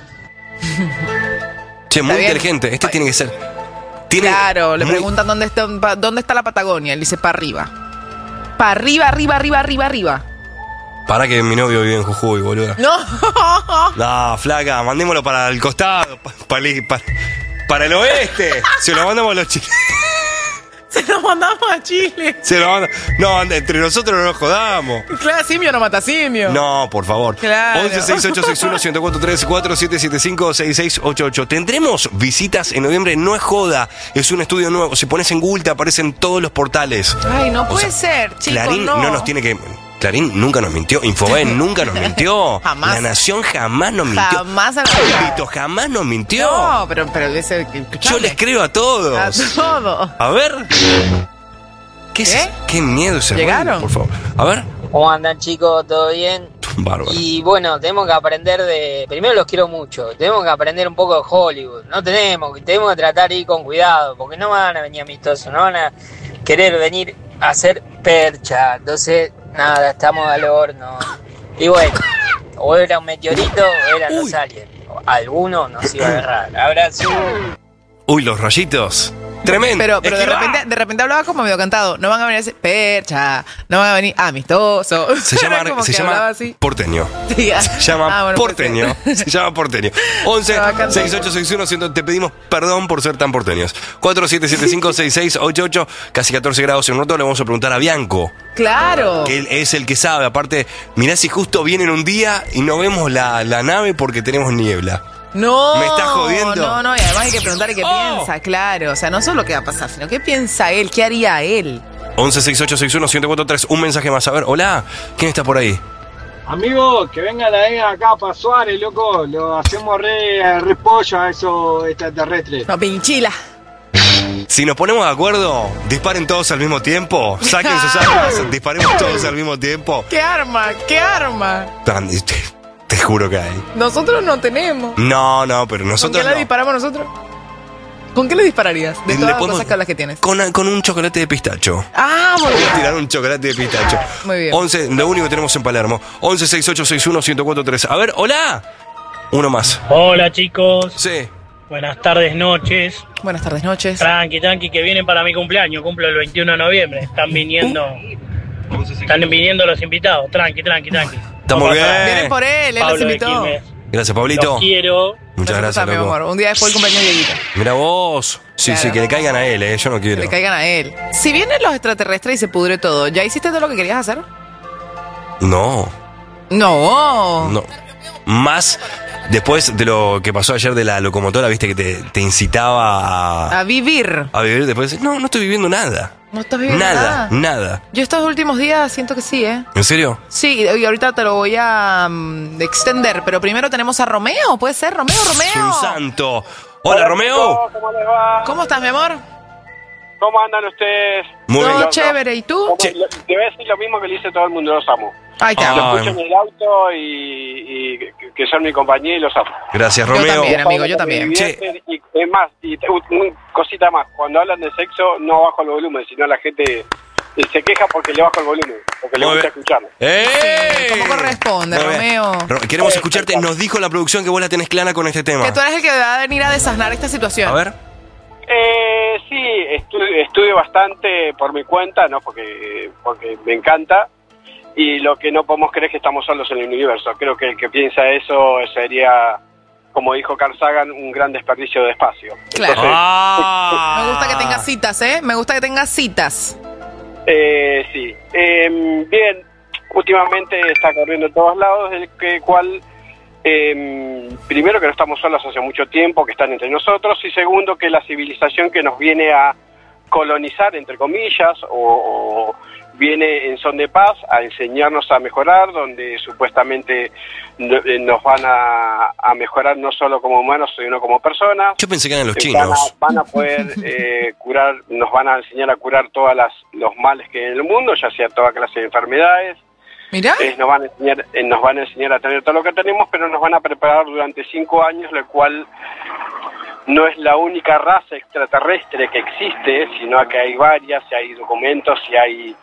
Che, muy bien. inteligente. Este tiene que ser. Tiene Claro, le muy- preguntan dónde está, pa- dónde está la Patagonia. Él dice, para arriba. Para arriba, arriba, arriba, arriba, arriba. Para que mi novio vive en Jujuy, boluda. No. No, flaca, mandémoslo para el costado, pa- pa- pa- para el oeste. Se lo mandamos a los chicos. Se lo mandamos a Chile. Se lo manda. No, entre nosotros no nos jodamos. Claro, simio no mata simio. No, por favor. Claro. once seis ocho seis uno uno cuatro tres cuatro siete siete cinco seis seis ocho ocho. Tendremos visitas en noviembre, no es joda. Es un estudio nuevo. Si pones en Google te aparecen todos los portales. Ay, no O puede sea, ser, chicos, Clarín no. no nos tiene que... Clarín nunca nos mintió, Infobae nunca nos mintió. Jamás. La Nación jamás nos mintió. Jamás a Vito jamás nos mintió. No, pero, pero ese, Yo les creo a todos. A todos. A ver. ¿Qué, es? ¿Qué miedo ese ¿Llegaron? ruido, por favor. A ver. ¿Cómo andan, chicos? ¿Todo bien? Bárbaro. Y bueno, tenemos que aprender de... Primero los quiero mucho. Tenemos que aprender un poco de Hollywood. No tenemos, tenemos que tratar de ir con cuidado, porque no van a venir amistosos, no van a querer venir a hacer percha. Entonces, nada, estamos al horno. Y bueno, o era un meteorito o eran los aliens. Alguno nos iba a agarrar. Abrazo. Uy, los rayitos. Tremendo. Pero, pero Es de que- repente, de repente hablaba como medio cantado. No van a venir a hacer percha, no van a venir amistosos. Se llama, Era como se que llama hablaba así. porteño. Sí, ah. Se llama Ah, bueno, puede porteño. Se llama porteño. once seis ocho seis uno cien. Te pedimos perdón por ser tan porteños. cuatro siete siete cinco seis seis ocho ocho. Casi catorce grados en un rato. Le vamos a preguntar a Bianco. Claro. Que él es el que sabe. Aparte, mirá si justo vienen un día y no vemos la, la nave porque tenemos niebla. No. ¿Me estás jodiendo? No, no, y además hay que preguntarle qué piensa, claro. O sea, no solo qué va a pasar, sino qué piensa él, qué haría él. once seis ocho seis uno cien cuarenta y tres. Un mensaje más. A ver, hola. ¿Quién está por ahí? Amigos, que vengan ahí acá para Suárez, loco. Lo hacemos re, re pollo a esos extraterrestres. No, pinchila. Si nos ponemos de acuerdo, disparen todos al mismo tiempo. Saquen sus armas, disparemos todos al mismo tiempo. ¿Qué arma? ¿Qué arma? Tan- Te, te juro que hay. Nosotros no tenemos. No, no, pero ¿Con nosotros qué le no. disparamos nosotros? ¿Con qué le dispararías? De Le todas las podemos- cosas con las que tienes. Con, con un chocolate de pistacho. Ah, muy Voy a bien. tirar un chocolate de pistacho. Muy bien. once, lo único que tenemos en Palermo. once seis ocho seis uno cien cuarenta y tres. A ver, hola. Uno más. Hola, chicos. Sí. Buenas tardes, noches. Buenas tardes, noches. Tranqui, tranqui, que vienen para mi cumpleaños. Cumplo el veintiuno de noviembre. Están viniendo. Están viniendo los invitados. Tranqui, tranqui, tranqui. Está muy bien. Vienen por él, él Pablo los de invitó. Quilmes. Gracias, Pablito. Los quiero. Muchas gracias, También, mi loco. amor. Un día después del cumpleaños de Dieguito. Mira vos. Sí, Claro. sí, que le caigan a él, eh. Yo no quiero. Que le caigan a él. Si vienen los extraterrestres y se pudre todo, ¿ya hiciste todo lo que querías hacer? No. No. No. Más después de lo que pasó ayer de la locomotora, viste que te, te incitaba a, A vivir. a vivir. Después, no, no estoy viviendo nada. No estás viviendo Nada, nada. nada. Yo estos últimos días siento que sí, ¿eh? ¿En serio? Sí, y ahorita te lo voy a mm, extender, pero primero tenemos a Romeo, ¿puede ser? Romeo, Romeo. Un santo. Hola, Romeo. ¿Cómo les va? ¿Cómo estás, mi amor? ¿Cómo andan ustedes? Muy Todo bien. chévere, ¿y tú? Te voy a decir lo mismo que le dice todo el mundo, los amo. Ay, te amo. Los Ay. escucho en el auto y, y que- que son mi compañía y los amo. Gracias, Yo Romeo. también, amigo, yo también. Che. Y, es más, y te- una cosita más, cuando hablan de sexo no bajo el volumen, sino la gente se queja porque le bajo el volumen, porque le Muy gusta bien. escucharlo. ¡Eh! ¿Cómo corresponde, Muy bien. Romeo? Ro- Queremos escucharte. Nos dijo la producción que vos la tenés clara con este tema. Que tú eres el que va a venir a desasnar esta situación. A ver. Eh, sí, estu- estudio bastante por mi cuenta, no porque, porque me encanta. Y lo que no podemos creer es que estamos solos en el universo. Creo que el que piensa eso sería, como dijo Carl Sagan, un gran desperdicio de espacio. Claro. Entonces, Ah. Me gusta que tengas citas, ¿eh? Me gusta que tengas citas. Eh, sí. Eh, bien, últimamente está corriendo en todos lados, el que cual, eh, primero que no estamos solos hace mucho tiempo, que están entre nosotros, y segundo que la civilización que nos viene a colonizar, entre comillas, o, o viene en son de paz a enseñarnos a mejorar, donde supuestamente no- eh, nos van a, a mejorar no solo como humanos, sino como personas. Yo pensé que eran los Eh, chinos. Van a, van a poder eh, curar, nos van a enseñar a curar todas las los males que hay en el mundo, ya sea toda clase de enfermedades. Mirá. Eh, nos van a enseñar, eh, nos van a enseñar a tener todo lo que tenemos, pero nos van a preparar durante cinco años, lo cual no es la única raza extraterrestre que existe, sino que hay varias, y hay documentos, y hay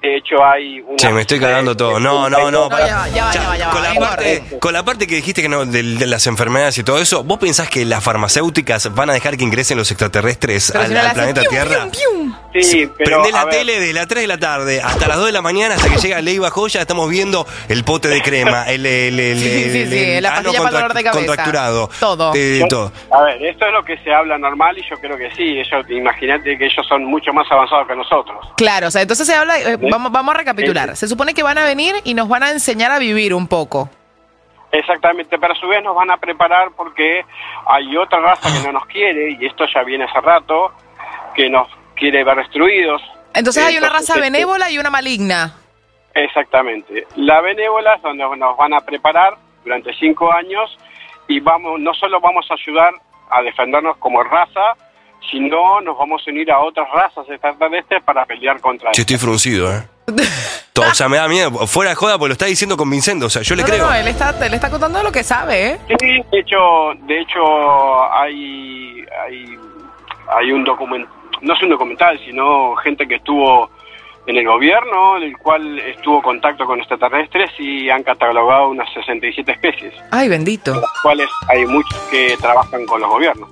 De hecho, hay una... Che, me estoy cagando todo. No, no, no. No, para- ya va, ya va, ya va, ya va. Con la, Venga, parte, con la parte que dijiste que no, de, de las enfermedades y todo eso, ¿vos pensás que las farmacéuticas van a dejar que ingresen los extraterrestres Pero al, si no al le hacen planeta pium, Tierra? pium, pium. Sí, pero... Prendés la a ver, tele de las tres de la tarde hasta las dos de la mañana, hasta que llega Leiva Joya, estamos viendo el pote de crema, el, el, el, Sí, sí, el- sí, el la ano pastilla para el dolor de cabeza. contracturado. Todo. Eh, yo- todo. A ver, esto es lo que se habla normal y yo creo que sí. Ellos, imagínate que ellos son mucho más avanzados que nosotros. Claro, o sea, entonces se habla, eh, vamos, vamos a recapitular. Sí. Se supone que van a venir y nos van a enseñar a vivir un poco. Exactamente, pero a su vez nos van a preparar porque hay otra raza que no nos quiere, y esto ya viene hace rato, que nos quiere ver destruidos. Entonces hay una Entonces, raza este, benévola y una maligna. Exactamente. La benévola es donde nos van a preparar durante cinco años y vamos, no solo vamos a ayudar a defendernos como raza, sino nos vamos a unir a otras razas extraterrestres para pelear contra Che, ellos. estoy fruncido, ¿eh? Todo, o sea, me da miedo. Fuera de joda, porque lo está diciendo convincente. O sea, yo le No, creo. no, no, él está, él está contando lo que sabe, ¿eh? Sí, de hecho, de hecho hay, hay, hay un documental, no es un documental, sino gente que estuvo en el gobierno, el cual estuvo en contacto con extraterrestres y han catalogado unas sesenta y siete especies, Ay, bendito. de las cuales hay muchos que trabajan con los gobiernos.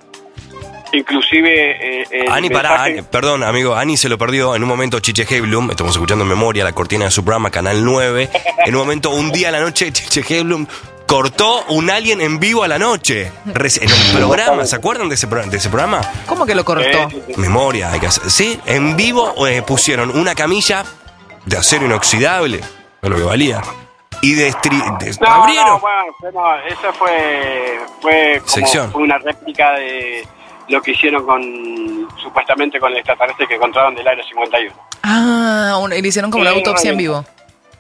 Inclusive... Eh, el Ani, pará, mensaje- Ani, perdón, amigo, Ani se lo perdió en un momento Chiche Heiblum, estamos escuchando en memoria la cortina de su programa, Canal nueve, en un momento, un día a la noche, Chiche Heiblum cortó un alien en vivo a la noche, Reci- en el programa, ¿se acuerdan de ese, pro- de ese programa? ¿Cómo que lo cortó? Memoria, hay que hacer. Sí, en vivo eh, pusieron una camilla de acero inoxidable, lo que valía, y destri- de- No, abrieron. no, bueno, no, eso fue, fue como Sección. fue una réplica de lo que hicieron con supuestamente con el extraterrestre que encontraron del Área cincuenta y uno. Ah, un- le hicieron como la Sí, autopsia en realmente. vivo.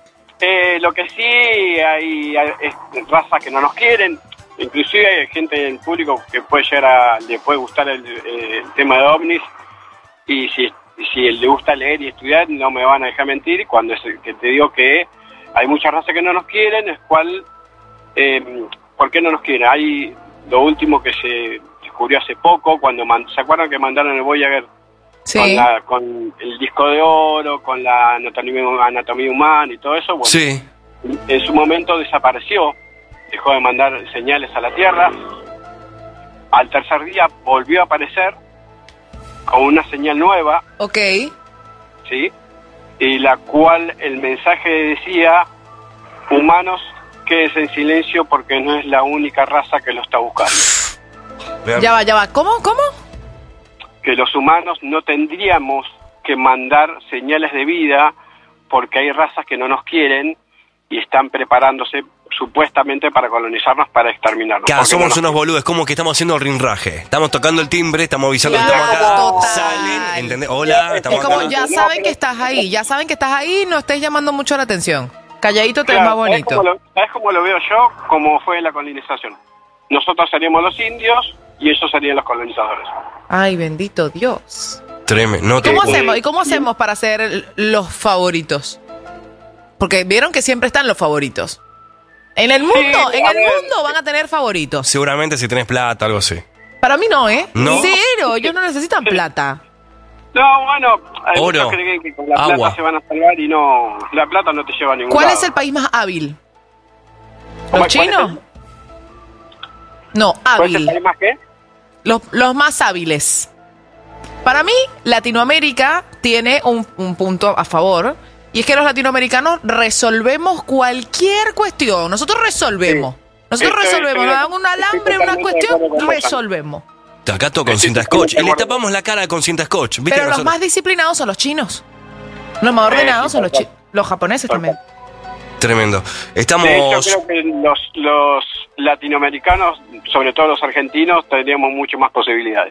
Eh, lo que sí, hay, hay es- razas que no nos quieren, inclusive hay gente en público que puede llegar a, le puede gustar el, eh, el tema de ovnis, y si, si le gusta leer y estudiar, no me van a dejar mentir cuando es, que te digo que hay muchas razas que no nos quieren, es cual, eh, ¿por qué no nos quieren? Hay lo último que se descubrió hace poco, cuando man- ¿se acuerdan que mandaron el Voyager? Sí. Con, la- con el disco de oro, con la anatomía, anatomía humana y todo eso. Bueno, Sí. en su momento desapareció, dejó de mandar señales a la Tierra. Al tercer día volvió a aparecer con una señal nueva, Ok. ¿sí? Y la cual el mensaje decía: humanos, quédense en silencio porque no es la única raza que lo está buscando. Ya va, ya va. ¿Cómo? ¿Cómo? Que los humanos no tendríamos que mandar señales de vida porque hay razas que no nos quieren y están preparándose supuestamente para colonizarnos, para exterminarnos. Claro, Porque no somos nos- unos boludos, es como que estamos haciendo el rinraje. Estamos tocando el timbre, estamos avisando que Claro, estamos acá. total. Salen, ¿entendés? Hola, estamos Es como acá. ya saben que estás ahí, ya saben que estás ahí, no estés llamando mucho la atención. Calladito te ves Claro, más ¿sabes bonito. cómo lo- ¿Sabes cómo lo veo yo? Como fue la colonización. Nosotros seríamos los indios y ellos serían los colonizadores. Ay, bendito Dios. Tremendo. No te- ¿Cómo hacemos? ¿Y cómo hacemos para ser los favoritos? Porque vieron que siempre están los favoritos. En el mundo, en a el ver. mundo van a tener favoritos. Seguramente si tenés plata, algo así. Para mí no, ¿eh? ¿No? Cero, ellos no necesitan plata. No, bueno, hay Oro, muchos que creen que con la agua. plata se van a salvar y no, la plata no te lleva a ningún ¿Cuál lado. es el país más hábil? ¿Cuál- ¿Los cuál es chinos? el- No, ¿Cuál es el hábil. país más qué? Los, los más hábiles. Para mí, Latinoamérica tiene un, un punto a favor. Y es que los latinoamericanos resolvemos cualquier cuestión. Nosotros resolvemos. Nosotros Estoy- resolvemos. estoy- Nos dan un alambre, estoy una totalmente de cuestión, acuerdo con vos, resolvemos. Acá todo con Estoy cinta scotch. Y totalmente le de acuerdo. tapamos la cara con cinta scotch. ¿Viste Pero que los nosotros- más disciplinados son los chinos. Los más ordenados son los chinos. Los japoneses también. Tremendo. Estamos. De hecho, creo que los, los latinoamericanos, sobre todo los argentinos, tendríamos mucho más posibilidades.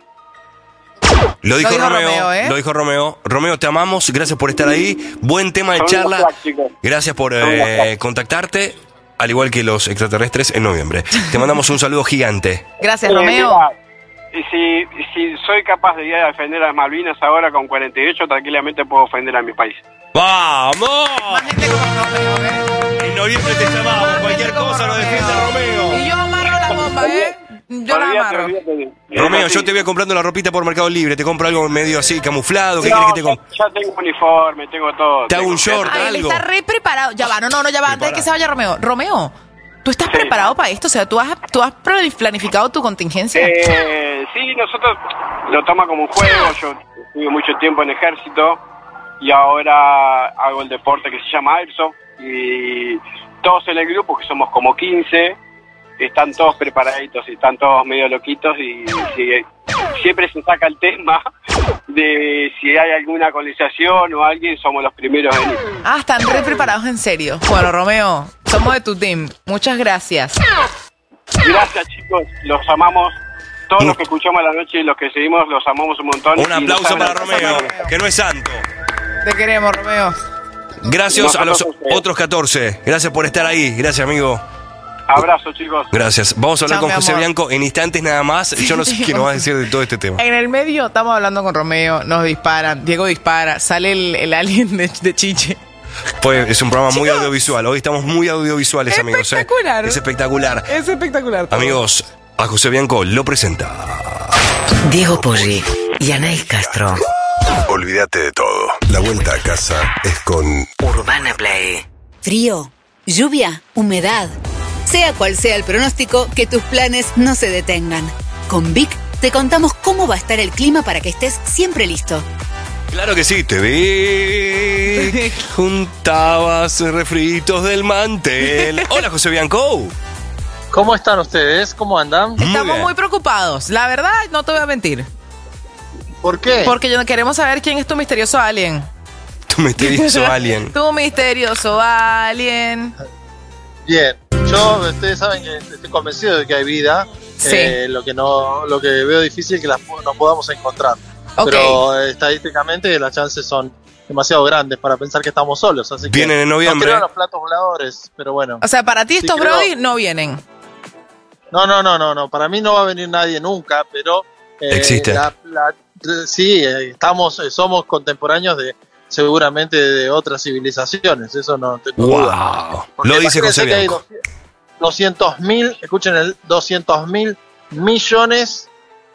Lo dijo, Lo dijo Romeo, Romeo, ¿eh? Lo dijo Romeo. Romeo, te amamos. Gracias por estar ahí. Buen tema de Son charla. unos cracks, chicos. Gracias por Son unos eh, cracks. contactarte. Al igual que los extraterrestres en noviembre. Te mandamos un saludo gigante. Gracias, Eh, Romeo. mira, y si, si soy capaz de ir a defender a Malvinas ahora con cuarenta y ocho, tranquilamente puedo ofender a mi país. ¡Vamos! Más gente como Romeo, ¿eh? En noviembre te llamamos. Cualquier cosa lo defiende Romeo. Y yo amarro la bomba, ¿eh? Yo la Olvídate, amarro. olvídate. Romeo, yo te voy comprando la ropita por Mercado Libre. Te compro algo medio así, camuflado. ¿Qué No, querés que te compre? ya, ya tengo uniforme, tengo todo. Te hago tengo- un short, Ay, él algo. está re preparado. Ya va, no, no, no, ya va. Antes de que se vaya Romeo. Romeo, ¿tú estás preparado para esto? O sea, ¿tú has, tú has planificado tu contingencia? Eh, sí, nosotros lo toma como un juego. Yo estuve mucho tiempo en ejército y ahora hago el deporte que se llama Airsoft. Y todos en el grupo, que somos como quince, están todos preparaditos y están todos medio loquitos. Y si- siempre se saca el tema de si hay alguna colonización o alguien, somos los primeros en ir. Ah, están re preparados en serio. Bueno, Romeo, somos de tu team. Muchas gracias. Gracias, chicos, los amamos. Todos los que escuchamos a la noche y los que seguimos, los amamos un montón. Un Y nos aplauso saben- para Romeo, que no es santo. Te queremos, Romeo. Gracias a los Nosotros a ustedes. otros catorce. Gracias por estar ahí. Gracias, amigo. Abrazo, chicos. Gracias. Vamos a hablar Chao, con mi José amor. Bianco en instantes nada más. Yo no sé qué nos va a decir de todo este tema. En el medio estamos hablando con Romeo, nos disparan, Diego dispara, sale el, el alien de, de Chiche. Pues es un programa muy audiovisual. Hoy estamos muy audiovisuales, amigos. ¿eh? Espectacular. Es espectacular. Es espectacular. todo. Amigos, a José Bianco lo presenta. Diego Poggi y Anaís Castro. Olvídate de todo. La vuelta a casa es con Urbana Play. Frío, lluvia, humedad. Sea cual sea el pronóstico, que tus planes no se detengan. Con Vic te contamos cómo va a estar el clima para que estés siempre listo. Claro que sí, te vi. Juntabas refritos del mantel. Hola, José Bianco. ¿Cómo están ustedes? ¿Cómo andan? Estamos bien. muy preocupados. La verdad, no te voy a mentir. ¿Por qué? Porque yo queremos saber quién es tu misterioso alien. Tu misterioso alien. Tu misterioso alien. Bien, yo, ustedes saben que estoy convencido de que hay vida. Sí. Eh, lo que no, lo que veo difícil es que las po- no podamos encontrar. Ok. Pero eh, estadísticamente las chances son demasiado grandes para pensar que estamos solos. Así que Vienen en noviembre. No creo en los platos voladores, pero bueno. O sea, para ti Sí, estos creo- brody no vienen. No, no, no, no, no. Para mí no va a venir nadie nunca, pero eh, Existe. la- la- sí, eh, estamos, eh, somos contemporáneos de seguramente de otras civilizaciones. Eso no tengo duda. Wow. Porque Lo dice imagínense José que hay Bianco. doscientos mil, escuchen el doscientos mil millones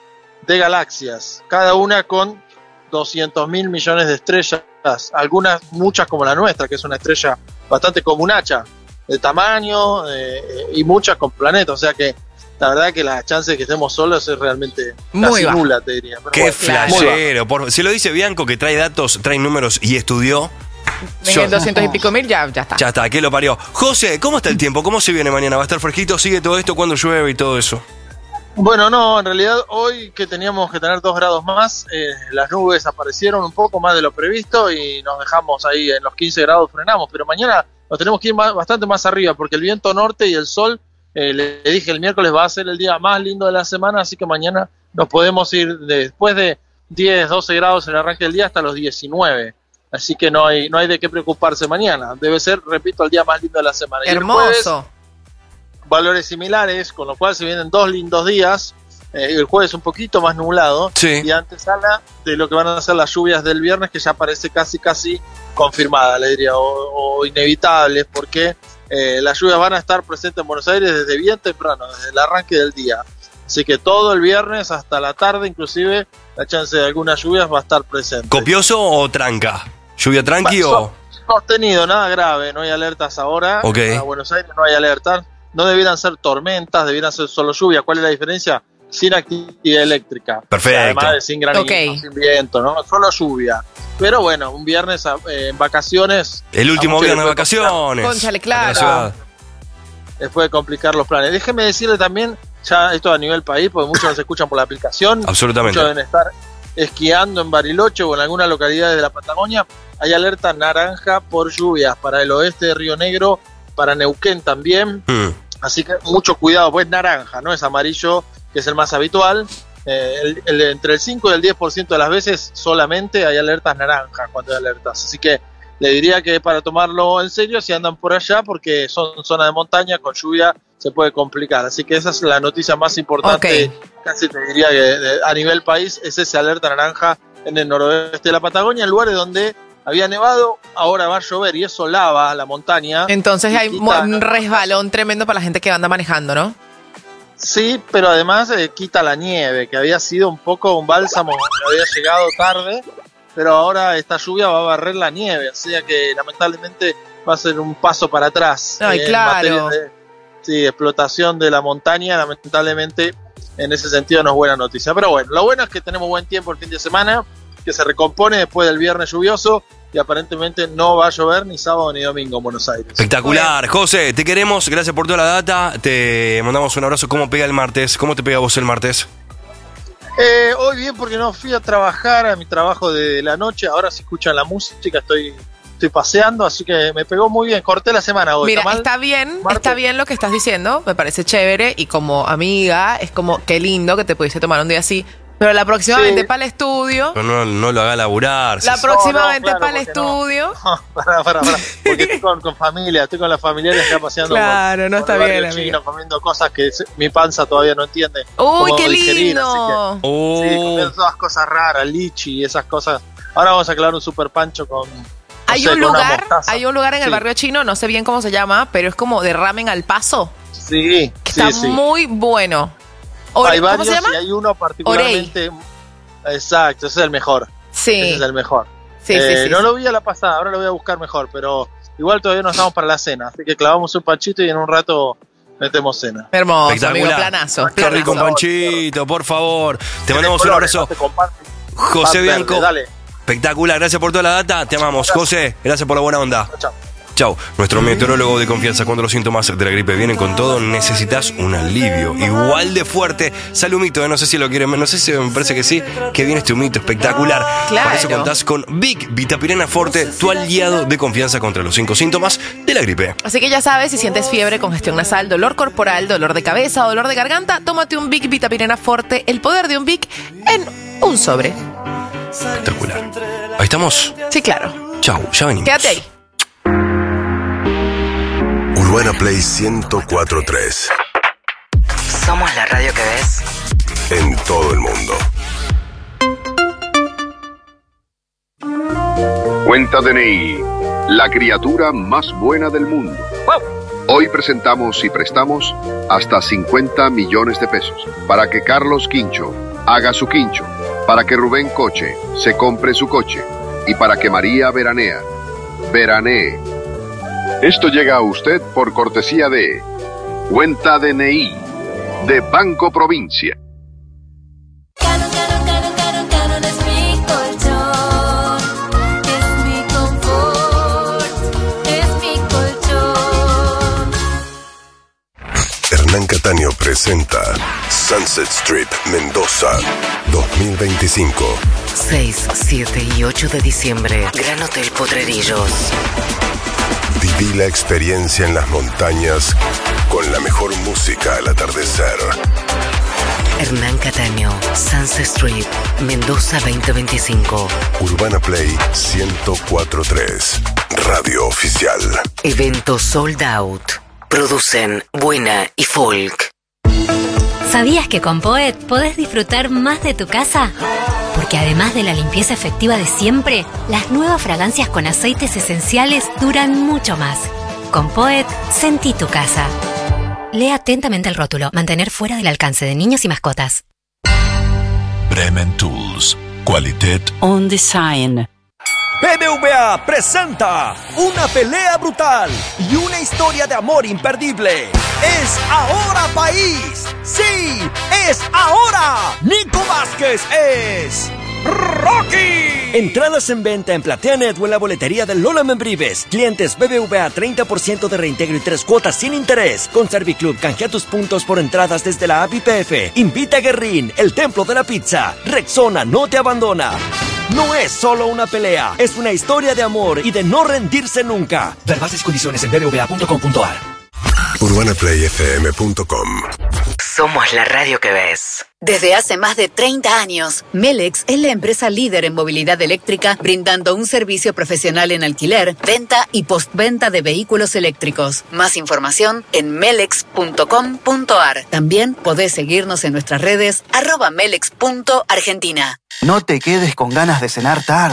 de galaxias, cada una con doscientos mil millones de estrellas, algunas, muchas como la nuestra, que es una estrella bastante comunacha de tamaño, eh, y muchas con planetas, o sea que la verdad que la chance de que estemos solos es realmente Muy casi baja. nula, te diría. Pero Qué bueno, muy baja. flashero. Por- si lo dice Bianco, que trae datos, trae números y estudió. En Yo- el doscientos y pico mil ya, ya está. Ya está, ¿qué lo parió? José, ¿cómo está el tiempo? ¿Cómo se viene mañana? ¿Va a estar fresquito? ¿Sigue todo esto cuando llueve y todo eso? Bueno, no, en realidad hoy que teníamos que tener dos grados más, eh, las nubes aparecieron un poco más de lo previsto y nos dejamos ahí en los quince grados, frenamos, pero mañana nos tenemos que ir más- bastante más arriba porque el viento norte y el sol, eh, le, le dije el miércoles va a ser el día más lindo de la semana, así que mañana nos podemos ir de- después de diez, doce grados en el arranque del día hasta los diecinueve. Así que no hay, no hay de qué preocuparse mañana. Debe ser, repito, el día más lindo de la semana. Y el jueves, Hermoso. valores similares, con lo cual se vienen dos lindos días. Eh, el jueves un poquito más nublado, Sí. y antesala de lo que van a ser las lluvias del viernes, que ya parece casi casi confirmada, le diría, o, o inevitables, porque eh, las lluvias van a estar presentes en Buenos Aires desde bien temprano, desde el arranque del día. Así que todo el viernes hasta la tarde, inclusive, la chance de algunas lluvias va a estar presente. ¿Copioso o tranca? ¿Lluvia tranqui Bueno, o...? Sostenido, nada grave, no hay alertas ahora. Ok. A Buenos Aires no hay alertas. No debieran ser tormentas, debieran ser solo lluvia. ¿Cuál es la diferencia? Sin actividad eléctrica. Perfecto. Además de sin granizo, Ok. sin viento, ¿no? Solo lluvia. Pero bueno, un viernes eh, en vacaciones. El último a muchos viernes de les puede complicar- vacaciones. Cónchale, Acá en la claro. ciudad. Les puede complicar los planes. Déjeme decirle también, ya esto a nivel país, porque muchos nos escuchan por la aplicación. Absolutamente. Muchos deben estar esquiando en Bariloche o en algunas localidades de la Patagonia. Hay alerta naranja por lluvias para el oeste de Río Negro, para Neuquén también. Mm. Así que mucho cuidado, pues naranja, no es amarillo, que es el más habitual. Eh, el- el- entre el cinco y el diez por ciento de las veces solamente hay alertas naranjas cuando hay alertas. Así que le diría que para tomarlo en serio si andan por allá, porque son zona de montaña, con lluvia se puede complicar. Así que esa es la noticia más importante, casi te diría que de- a nivel país, es ese alerta naranja en el noroeste de la Patagonia, en lugares donde había nevado, ahora va a llover y eso lava la montaña. Entonces y hay quita- mo- un resbalón tremendo para la gente que anda manejando, ¿no? Sí, pero además eh, quita la nieve, que había sido un poco un bálsamo, había llegado tarde, pero ahora esta lluvia va a barrer la nieve, o sea que lamentablemente va a ser un paso para atrás. Ay, eh, claro. En materia de sí, explotación de la montaña, lamentablemente en ese sentido no es buena noticia. Pero bueno, lo bueno es que tenemos buen tiempo el fin de semana, que se recompone después del viernes lluvioso y aparentemente no va a llover ni sábado ni domingo en Buenos Aires. Espectacular. José, te queremos, gracias por toda la data, te mandamos un abrazo. ¿Cómo pega el martes? ¿Cómo te pega vos el martes? Eh, hoy bien porque no fui a trabajar a mi trabajo de la noche, ahora si escuchan la música estoy, estoy paseando, así que me pegó muy bien, corté la semana hoy. Mira, ¿está mal? está bien, Martes. está bien lo que estás diciendo, me parece chévere y como amiga es como qué lindo que te pudiste tomar un día así, pero la próxima Sí. vente para el estudio, Pero no, no lo haga laburar. la sí, próxima No, no, vente claro, para el porque no. estudio. Pará, pará, pará, porque estoy con, con familia, estoy con la familiares acá paseando. Claro, por, no por está el barrio bien, amiga. chino, comiendo cosas que se- mi panza todavía no entiende. Uy, cómo qué digerir, lindo. así que- Oh. Sí, comiendo todas cosas raras, lichi y esas cosas. Ahora vamos a clavar un super pancho con. no Hay sé, un con una lugar, mostaza. hay un lugar en el Sí. barrio chino, no sé bien cómo se llama, pero es como de ramen al paso, Sí, que sí, está sí. muy bueno. Ore- Hay ¿Cómo varios se llama? y hay uno particularmente. Exacto, ese es el mejor. Sí. Ese es el mejor. Sí, Eh, sí, sí, no sí. lo vi a la pasada, ahora lo voy a buscar mejor, pero igual todavía no estamos para la cena, así que clavamos un panchito y en un rato metemos cena. Hermoso, amigo, planazo. Qué rico un planazo. panchito, por favor. Te mandamos un colores, abrazo. no se comparte. José Pan Bianco. verde, dale. Espectacular, gracias por toda la data. Te amamos, José. Gracias por la buena onda. Chao. Chau. Nuestro meteorólogo de confianza cuando los síntomas de la gripe vienen con todo, necesitas un alivio igual de fuerte. Sale un mito, eh, no sé si lo quieren, no sé si me parece que sí, que viene este mito espectacular. Claro. Por eso contás con Vic Vitapirena Forte, tu aliado de confianza contra los cinco síntomas de la gripe. Así que ya sabes, si sientes fiebre, congestión nasal, dolor corporal, dolor de cabeza o dolor de garganta, tómate un Vic Vitapirena Forte, el poder de un Vic en un sobre. Espectacular. Ahí estamos. Sí, claro. Chau, ya venimos. Quédate ahí. Urbana Play ciento cuatro punto tres. Somos la radio que ves. En todo el mundo. Cuenta D N I, la criatura más buena del mundo. Hoy presentamos y prestamos hasta cincuenta millones de pesos para que Carlos Quincho haga su quincho, para que Rubén Coche se compre su coche y para que María Veranea veranee. Esto llega a usted por cortesía de Cuenta D N I de Banco Provincia. Canon, canon, canon, canon, canon es mi colchón, es mi confort, es mi colchón. Hernán Cataño presenta Sunset Strip Mendoza dos mil veinticinco. seis, siete y ocho de diciembre. Gran Hotel Potrerillos. Viví la experiencia en las montañas con la mejor música al atardecer. Hernán Cataño, Sunset Strip, Mendoza veinte veinticinco. Urbana Play ciento cuatro punto tres. Radio oficial. Evento sold out. Producen Buena y Folk. ¿Sabías que con Poet podés disfrutar más de tu casa? Porque además de la limpieza efectiva de siempre, las nuevas fragancias con aceites esenciales duran mucho más. Con Poet, sentí tu casa. Lee atentamente el rótulo. Mantener fuera del alcance de niños y mascotas. Bremen Tools. Qualitet On Design. B B V A presenta una pelea brutal y una historia de amor imperdible. ¡Es ahora, país! ¡Sí! ¡Es ahora! ¡Nico Vázquez es Rocky! Entradas en venta en PlateaNet o en la boletería de Lola Membrives. Clientes B B V A treinta por ciento de reintegro y tres cuotas sin interés. Con Serviclub canjea tus puntos por entradas desde la app I P F. Invita a Guerrín, el templo de la pizza. Rexona no te abandona. No es solo una pelea, es una historia de amor y de no rendirse nunca. Ver bases y condiciones en b b v a punto com punto a r. urbana play f m punto com. Somos la radio que ves. Desde hace más de treinta años, Melex es la empresa líder en movilidad eléctrica, brindando un servicio profesional en alquiler, venta y postventa de vehículos eléctricos. Más información en melex punto com punto a r. También podés seguirnos en nuestras redes arroba melex punto argentina. No te quedes con ganas de cenar tarde.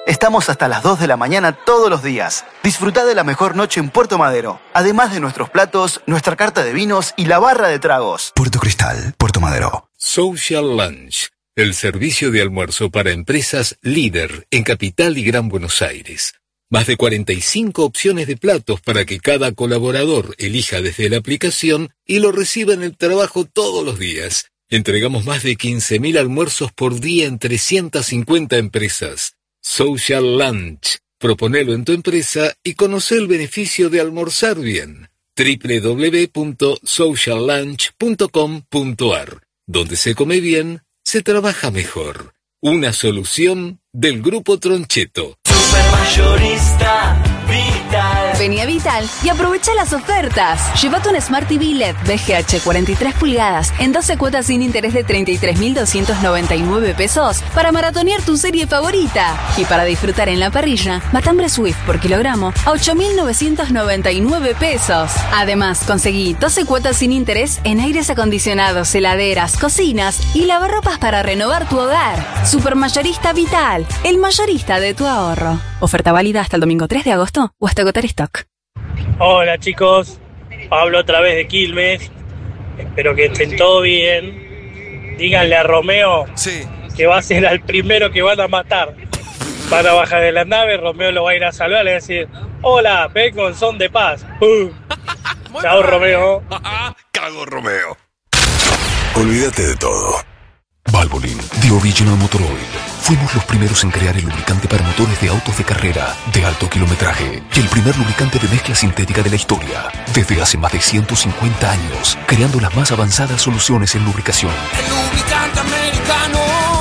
Estamos hasta las dos de la mañana todos los días. Disfrutá de la mejor noche en Puerto Madero. Además de nuestros platos, nuestra carta de vinos y la barra de tragos. Puerto Cristal, Puerto Madero. Social Lunch, el servicio de almuerzo para empresas líder en Capital y Gran Buenos Aires. Más de cuarenta y cinco opciones de platos para que cada colaborador elija desde la aplicación y lo reciba en el trabajo todos los días. Entregamos más de quince mil almuerzos por día en trescientas cincuenta empresas. Social Lunch. Proponelo en tu empresa y conoce el beneficio de almorzar bien. doble u doble u doble u punto social lunch punto com punto a r. Donde se come bien, se trabaja mejor. Una solución del Grupo Troncheto. Supermayorista Vital. Vení a Vital y aprovecha las ofertas. Llévate un Smart T V L E D V G H cuarenta y tres pulgadas en doce cuotas sin interés de treinta y tres mil doscientos noventa y nueve pesos para maratonear tu serie favorita. Y para disfrutar en la parrilla, matambre Swift por kilogramo a ocho mil novecientos noventa y nueve pesos. Además, conseguí doce cuotas sin interés en aires acondicionados, heladeras, cocinas y lavarropas para renovar tu hogar. Supermayorista Vital, el mayorista de tu ahorro. Oferta válida hasta el domingo tres de agosto o hasta agotar stock. Hola chicos, Pablo otra vez de Quilmes. Espero que estén todo bien. Díganle a Romeo sí. que va a ser el primero que van a matar. Van a bajar de la nave, Romeo lo va a ir a saludar, le va a decir: hola, ven con son de paz. ¡Pum! Chao Romeo. Cago Romeo. Olvídate de todo. Valvoline, The Original Motor Oil. Fuimos los primeros en crear el lubricante para motores de autos de carrera de alto kilometraje y el primer lubricante de mezcla sintética de la historia. Desde hace más de ciento cincuenta años, creando las más avanzadas soluciones en lubricación. El lubricante americano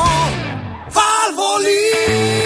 Valvoline.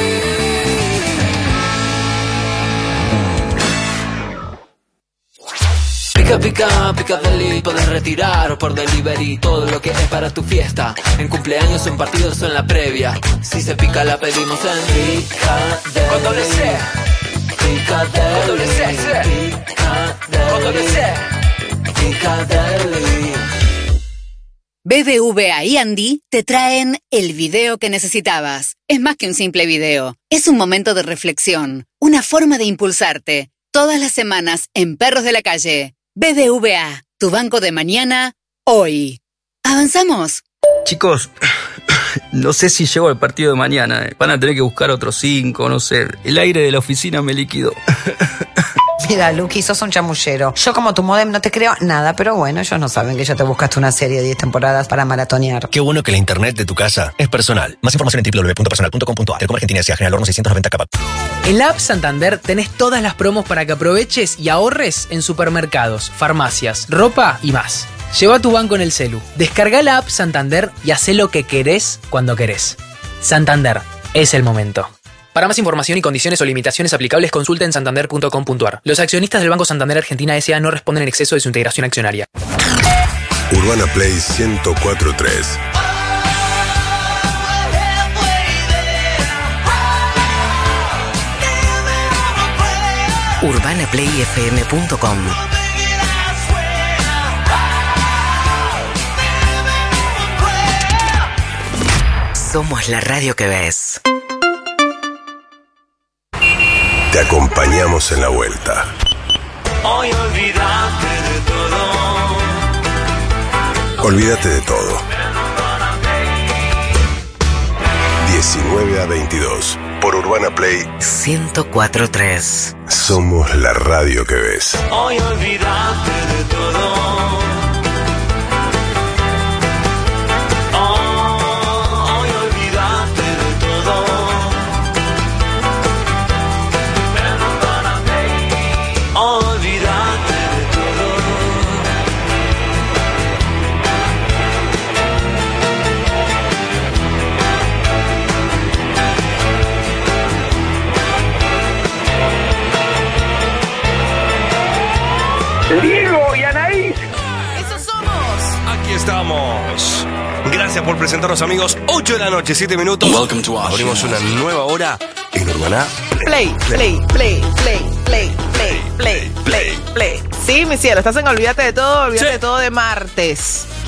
Pica, pica, pica deli, podés retirar o por delivery todo lo que es para tu fiesta. En cumpleaños, en partidos o en la previa. Si se pica la pedimos en Pica con doble C. Pica deli. Con doble C, sí. Pica deli. Con doble C. Pica deli. B B V A y Andy te traen el video que necesitabas. Es más que un simple video. Es un momento de reflexión. Una forma de impulsarte. Todas las semanas en Perros de la Calle. B B V A, tu banco de mañana, hoy. ¿Avanzamos? Chicos, no sé si llego al partido de mañana. Van a tener que buscar otros cinco, no sé. El aire de la oficina me liquidó. Mira, Luqui, sos un chamullero. Yo como tu modem no te creo nada, pero bueno, ellos no saben que ya te buscaste una serie de diez temporadas para maratonear. Qué bueno que la internet de tu casa es personal. Más información en doble u doble u doble u punto personal punto com punto a r. Telecom Argentina S A General Horno seiscientos noventa K. En la app Santander tenés todas las promos para que aproveches y ahorres en supermercados, farmacias, ropa y más. Lleva tu banco en el celu. Descarga la app Santander y hacé lo que querés cuando querés. Santander, es el momento. Para más información y condiciones o limitaciones aplicables, consulta en santander punto com punto a r. Los accionistas del Banco Santander Argentina S A no responden en exceso de su integración accionaria. Urbana Play ciento cuatro punto tres. urbana play f m punto com. Somos la radio que ves. Te acompañamos en la vuelta. Hoy olvídate de todo. Olvídate de todo. diecinueve a veintidós. Por Urbana Play ciento cuatro punto tres. Somos la radio que ves. Hoy olvídate de todo. Diego y Anaís. ¡Esos somos! Aquí estamos. Gracias por presentarnos, amigos. ocho de la noche, siete minutos. Abrimos una nueva hora en Urbana Play, play, play, play, play, play, play, play, play. Sí, mi cielo, estás en Olvídate de todo, olvídate Sí. de todo de martes.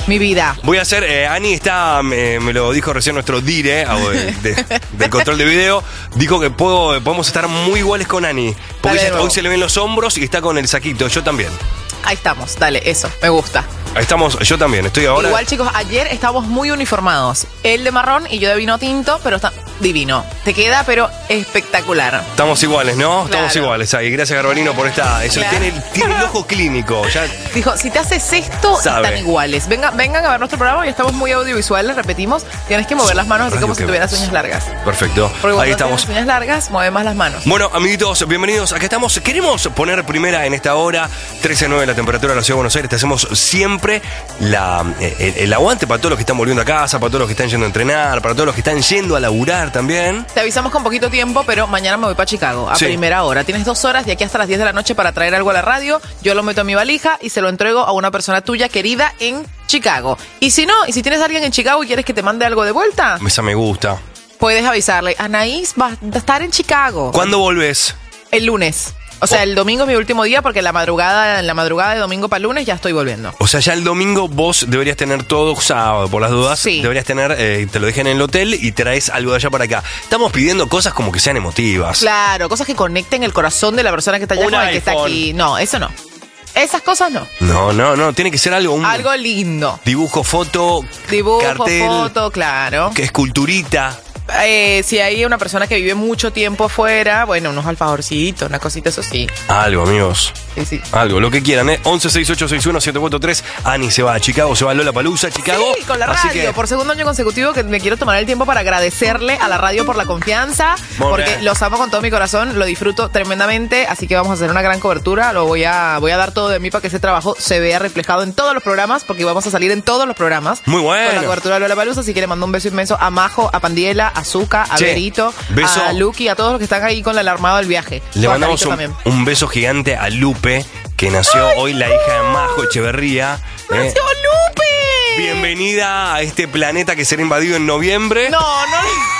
Mi vida. Voy a hacer, eh, Ani está, me, me lo dijo recién nuestro dire eh, de, del control de video, dijo que puedo, podemos estar muy iguales con Ani. Porque Dale, ella- no. hoy se le ven los hombros y está con el saquito, yo también. Ahí estamos, dale, eso, me gusta. Ahí estamos, yo también, estoy ahora. Igual, chicos, ayer estábamos muy uniformados. Él de marrón y yo de vino tinto, pero está divino. Te queda, pero espectacular. Estamos iguales, ¿no? Estamos Claro. iguales ahí. Gracias, Garbarino, por esta. Eso, Claro. tiene, tiene el ojo clínico. Ya, Dijo, si te haces esto, Sabe. están iguales. Venga, vengan a ver nuestro programa y estamos muy audiovisuales, repetimos. Tienes que mover las manos así Radio como si que tuvieras ves. uñas largas. perfecto. Porque cuando Ahí tienes estamos. uñas largas, mueve más las manos. Bueno, amiguitos, bienvenidos. Acá estamos. Queremos poner primera en esta hora, trece nueve la temperatura de la Ciudad de Buenos Aires. Te hacemos siempre la, el, el aguante para todos los que están volviendo a casa, para todos los que están yendo a entrenar, para todos los que están yendo a laburar también. Te avisamos con poquito tiempo, pero mañana me voy para Chicago a Sí. primera hora. Tienes dos horas de aquí hasta las diez de la noche para traer algo a la radio. Yo lo meto en mi valija y se lo entrego a una persona tuya querida en Chicago. Y si no, y si tienes a alguien en Chicago y quieres que te mande algo de vuelta, Esa me gusta. puedes avisarle. Anaís va a estar en Chicago. ¿Cuándo volvés? El lunes. O sea, el domingo es mi último día porque la madrugada, en la madrugada de domingo para lunes ya estoy volviendo. O sea, ya el domingo vos deberías tener todo sábado, por las dudas. Sí. Deberías tener, eh, te lo dejan en el hotel y traes algo de allá para acá. Estamos pidiendo cosas como que sean emotivas. Claro, cosas que conecten el corazón de la persona que está allá Un con el que está iPhone. aquí. No, eso no. Esas cosas no. No, no, no, tiene que ser algo, un Algo lindo. dibujo, foto, Dibujo, cartel, foto, claro. que esculturita. Eh, si hay una persona que vive mucho tiempo afuera, bueno, unos alfajorcitos, una cosita, eso sí. Algo, amigos. Sí, sí. Algo, lo que quieran, ¿eh? once seis ocho seis uno siete cuatro tres. Ani se va a Chicago, se va a Lollapalooza, Chicago. Sí, con la Así radio, que, por segundo año consecutivo que me quiero tomar el tiempo para agradecerle a la radio por la confianza, Muy porque bien. los amo con todo mi corazón, lo disfruto tremendamente, así que vamos a hacer una gran cobertura, lo voy a voy a dar todo de mí para que ese trabajo se vea reflejado en todos los programas, porque vamos a salir en todos los programas. Muy Con la bueno. cobertura de Lollapalooza, así que le mando un beso inmenso a Majo, a Pandiela, a Zuka, a Che, Berito, beso. a Lucky, a todos los que están ahí con el armado del viaje. Le O a mandamos Carito un, también. un beso gigante a Lupe, que nació hoy, la hija de Majo Echeverría. ¿eh? ¡Nació Lupe! Bienvenida a este planeta que será invadido en noviembre. No, no.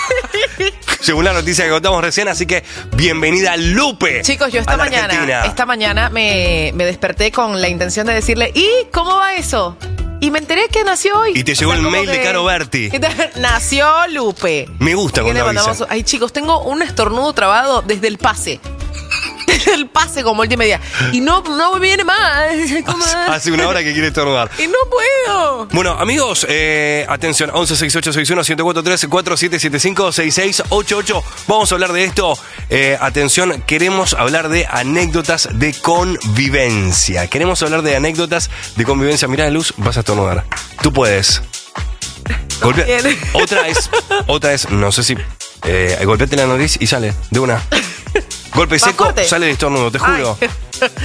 Según la noticia que contamos recién, así que bienvenida Lupe. Chicos, yo esta a la mañana, Argentina. esta mañana me, me desperté con la intención de decirle, ¿y cómo va eso? Y me enteré que nació hoy. Y te llegó el como mail de que- Caro Berti. ¿Qué tal? Nació Lupe. Me gusta Así que cuando le mandamos- avisan. Ay, chicos, tengo un estornudo trabado desde el pase. Desde el pase como multimedia. Y no, no viene más. ¿Cómo? Hace una hora que quiere estornudar. Y no puedo. Bueno, amigos, eh, atención, once seis ocho seis uno siete cuatro tres cuatro siete siete cinco seis seis ocho ocho. Vamos a hablar de esto. Eh, atención, queremos hablar de anécdotas de convivencia. Queremos hablar de anécdotas de convivencia. Mirá, Luz, vas a estornudar. Tú puedes. Golpea- Bien. Otra es, otra es, no sé si eh, golpeate la nariz y sale de una. Golpe ¿Más seco, fuerte? sale de estornudo, te juro. Ay.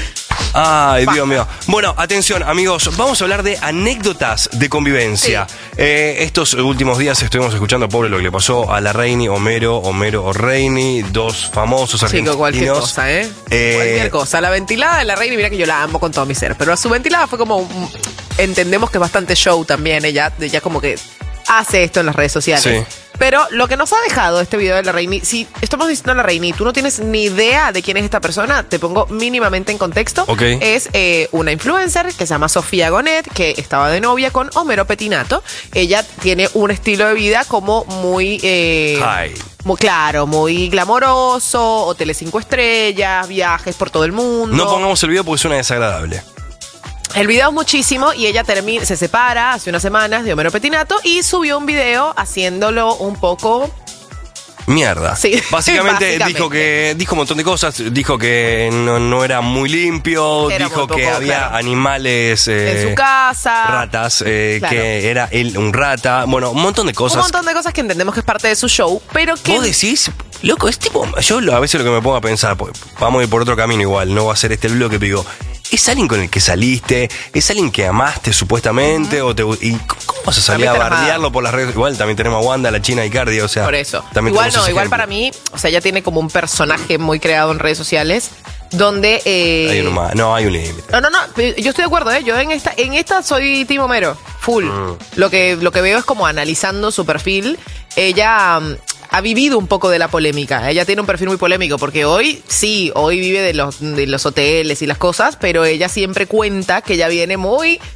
Ay, Dios mío. Bueno, atención, amigos. Vamos a hablar de anécdotas de convivencia. Eh, estos últimos días estuvimos escuchando, pobre, lo que le pasó a la Reini, Homero, Homero o Reini, dos famosos argentinos. Chico, cualquier cosa, ¿eh? Eh, Cualquier cosa. La ventilada de la reina, mira que yo la amo con todo mi ser. Pero a su ventilada fue como. un- entendemos que es bastante show también. Ella, ella como que hace esto en las redes sociales. Sí. Pero lo que nos ha dejado este video de la Reini, si estamos diciendo a la Reini, tú no tienes ni idea de quién es esta persona, te pongo mínimamente en contexto. Ok. Es eh, una influencer que se llama Sofía Gonet, que estaba de novia con Homero Petinato. Ella tiene un estilo de vida como muy... eh, Ay. muy claro, muy glamoroso, hoteles cinco estrellas, viajes por todo el mundo. No pongamos el video porque suena desagradable. El video es muchísimo y ella termina, se separa hace unas semanas de Homero Petinato y subió un video haciéndolo un poco... Mierda. Sí, Básicamente, básicamente. dijo que dijo un montón de cosas. Dijo que no, no era muy limpio. Era dijo muy que poco, había claro. animales. eh, en su casa. Ratas. eh, Claro. Que era él un rata. Bueno, un montón de cosas. Un montón de cosas que entendemos que es parte de su show, pero que... Vos decís, loco, es tipo. Yo lo- a veces lo que me pongo a pensar, pues, vamos a ir por otro camino igual, no va a ser este el bloque, pero digo, ¿es alguien con el que saliste? ¿Es alguien que amaste supuestamente? o te, ¿Y cómo cómo vas a salir a También te bardearlo enojada. por las redes? Igual también tenemos a Wanda, la China Icardi, o sea. Por eso. También Igual tenemos no, ese igual ejemplo. para mí, o sea, ella tiene como un personaje muy creado en redes sociales donde... eh, Hay un ma- no, hay un límite. No, no, no, pero yo estoy de acuerdo, ¿eh? Yo en esta, en esta soy Timo Homero, full. Mm. Lo que, lo que veo es como analizando su perfil. Ella mm, ha vivido un poco de la polémica. Ella tiene un perfil muy polémico porque hoy, sí, hoy vive de los, de los hoteles y las cosas, pero ella siempre cuenta que ella viene muy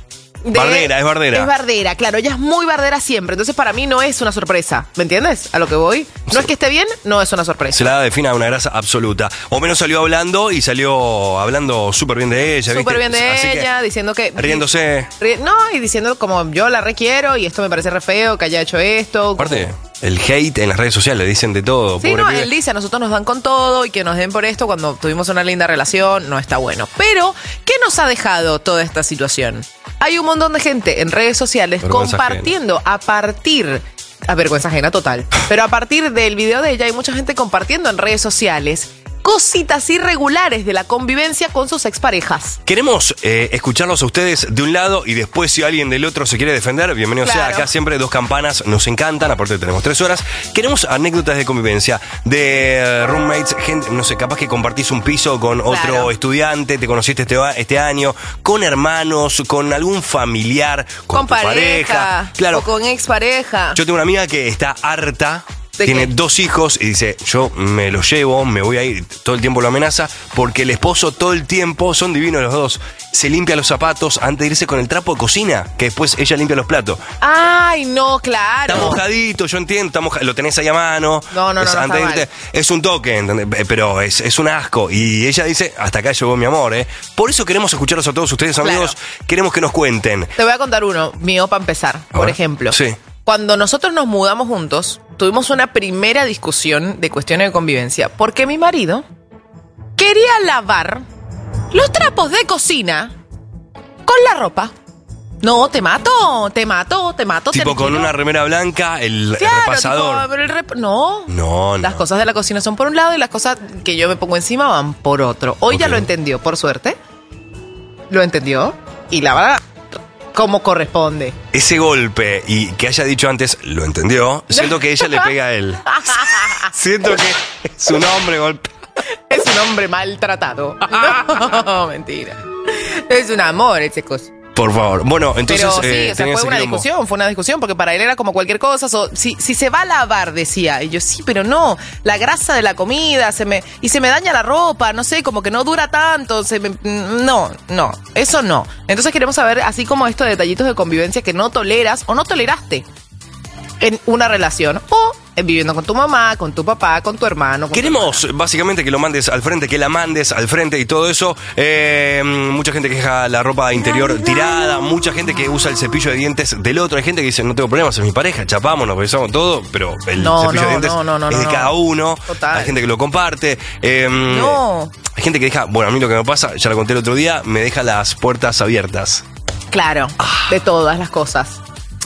de- Bardera, es bardera. Es bardera, claro, ella es muy bardera siempre. Entonces para mí no es una sorpresa. ¿Me entiendes? A lo que voy. No es que esté bien, no es una sorpresa. Se la define a una grasa absoluta. O menos salió hablando y salió hablando súper bien de ella. Súper ¿viste? bien de Así que, ella, diciendo que... riéndose. Ri- No, y diciendo como yo la requiero y esto me parece re feo que haya hecho esto. Aparte, el hate en las redes sociales, dicen de todo. Sí, pobre no, pibe. él dice, a nosotros nos dan con todo y que nos den por esto cuando tuvimos una linda relación, no está bueno. Pero, ¿qué nos ha dejado toda esta situación? Hay un montón de gente en redes sociales Vergüenza compartiendo a partir... A vergüenza ajena total. Pero a partir del video de ella hay mucha gente compartiendo en redes sociales cositas irregulares de la convivencia con sus exparejas. Queremos eh, escucharlos a ustedes de un lado y después si alguien del otro se quiere defender, bienvenido sea. Claro. Acá siempre dos campanas, nos encantan, aparte tenemos tres horas. Queremos anécdotas de convivencia, de eh, roommates, gente, no sé, capaz que compartís un piso con otro Claro. estudiante, te conociste este, va- este año, con hermanos, con algún familiar, con, Con tu pareja. Claro. O con expareja. Yo tengo una amiga que está harta. ¿De Tiene qué? dos hijos y dice, yo me los llevo, me voy a ir, todo el tiempo lo amenaza, porque el esposo todo el tiempo, son divinos los dos, se limpia los zapatos antes de irse con el trapo de cocina, que después ella limpia los platos. Ay, no, claro. Está mojadito, yo entiendo, está moja- lo tenés ahí a mano. No, no, no, es, no, antes de está irte, es un toque, ¿entendés? Eh, pero es, es un asco. Y ella dice, hasta acá llegó mi amor, ¿eh? Por eso queremos escucharlos a todos ustedes, amigos, queremos que nos cuenten. Te voy a contar uno, mío, para empezar. A Por ver. ejemplo. Sí. Cuando nosotros nos mudamos juntos, tuvimos una primera discusión de cuestiones de convivencia, porque mi marido quería lavar los trapos de cocina con la ropa. No, te mato, te mato, te mato. te Tipo con aniquilo. una remera blanca, el, el Claro, repasador. tipo, pero el rep- no. No, no. Las cosas de la cocina son por un lado y las cosas que yo me pongo encima van por otro. Hoy ya Ok. lo entendió, por suerte. Lo entendió y lava como corresponde. Ese golpe y que haya dicho antes, lo entendió, siento que ella le pega a él. Siento que su nombre golpe. Es un hombre maltratado. No, mentira. Es un amor ese cosa. Por favor. Bueno, entonces. Pero sí, eh, o sea, tenía fue ese una quilombo. discusión, fue una discusión, porque para él era como cualquier cosa. So, si, si se va a lavar, decía. Y yo, sí, pero no, la grasa de la comida, se me, y se me daña la ropa, no sé, como que no dura tanto. Se me- no, no, eso no. Entonces queremos saber, así como estos detallitos de convivencia que no toleras o no toleraste en una relación. O en viviendo con tu mamá, con tu papá, con tu hermano. Con Queremos básicamente que lo mandes al frente, que la mandes al frente y todo eso. Eh, mucha gente que deja la ropa interior tirada, mucha gente que usa el cepillo de dientes del otro. Hay gente que dice, no tengo problemas, es mi pareja, chapamos, nos besamos todo, pero el No, cepillo no, de dientes no, no, no, es de no. cada uno. Total. Hay gente que lo comparte. Eh, No. Hay gente que deja, bueno, a mí lo que me pasa, ya lo conté el otro día, me deja las puertas abiertas. Claro, de todas las cosas.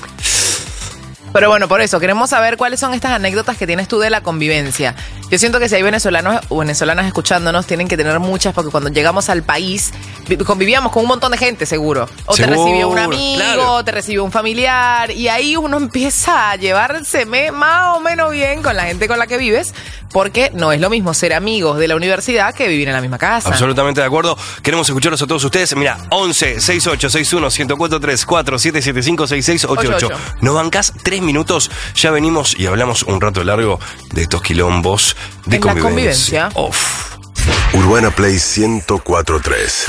Pero bueno, por eso, queremos saber cuáles son estas anécdotas que tienes tú de la convivencia. Yo siento que si hay venezolanos o venezolanas escuchándonos, tienen que tener muchas, porque cuando llegamos al país, vi- convivíamos con un montón de gente, seguro. O te Seguro, recibió un amigo, claro. te recibió un familiar, y ahí uno empieza a llevarse me- más o menos bien con la gente con la que vives, porque no es lo mismo ser amigos de la universidad que vivir en la misma casa. Absolutamente de acuerdo. Queremos escucharlos a todos ustedes. Mira, once sesenta y ocho sesenta y uno ciento cuatro treinta y cuatro siete siete cinco seis seis ocho ocho. ¿No bancás tres minutos? Ya venimos y hablamos un rato largo de estos quilombos de En la convivencia. convivencia. Uf. Urbana Play ciento cuatro punto tres.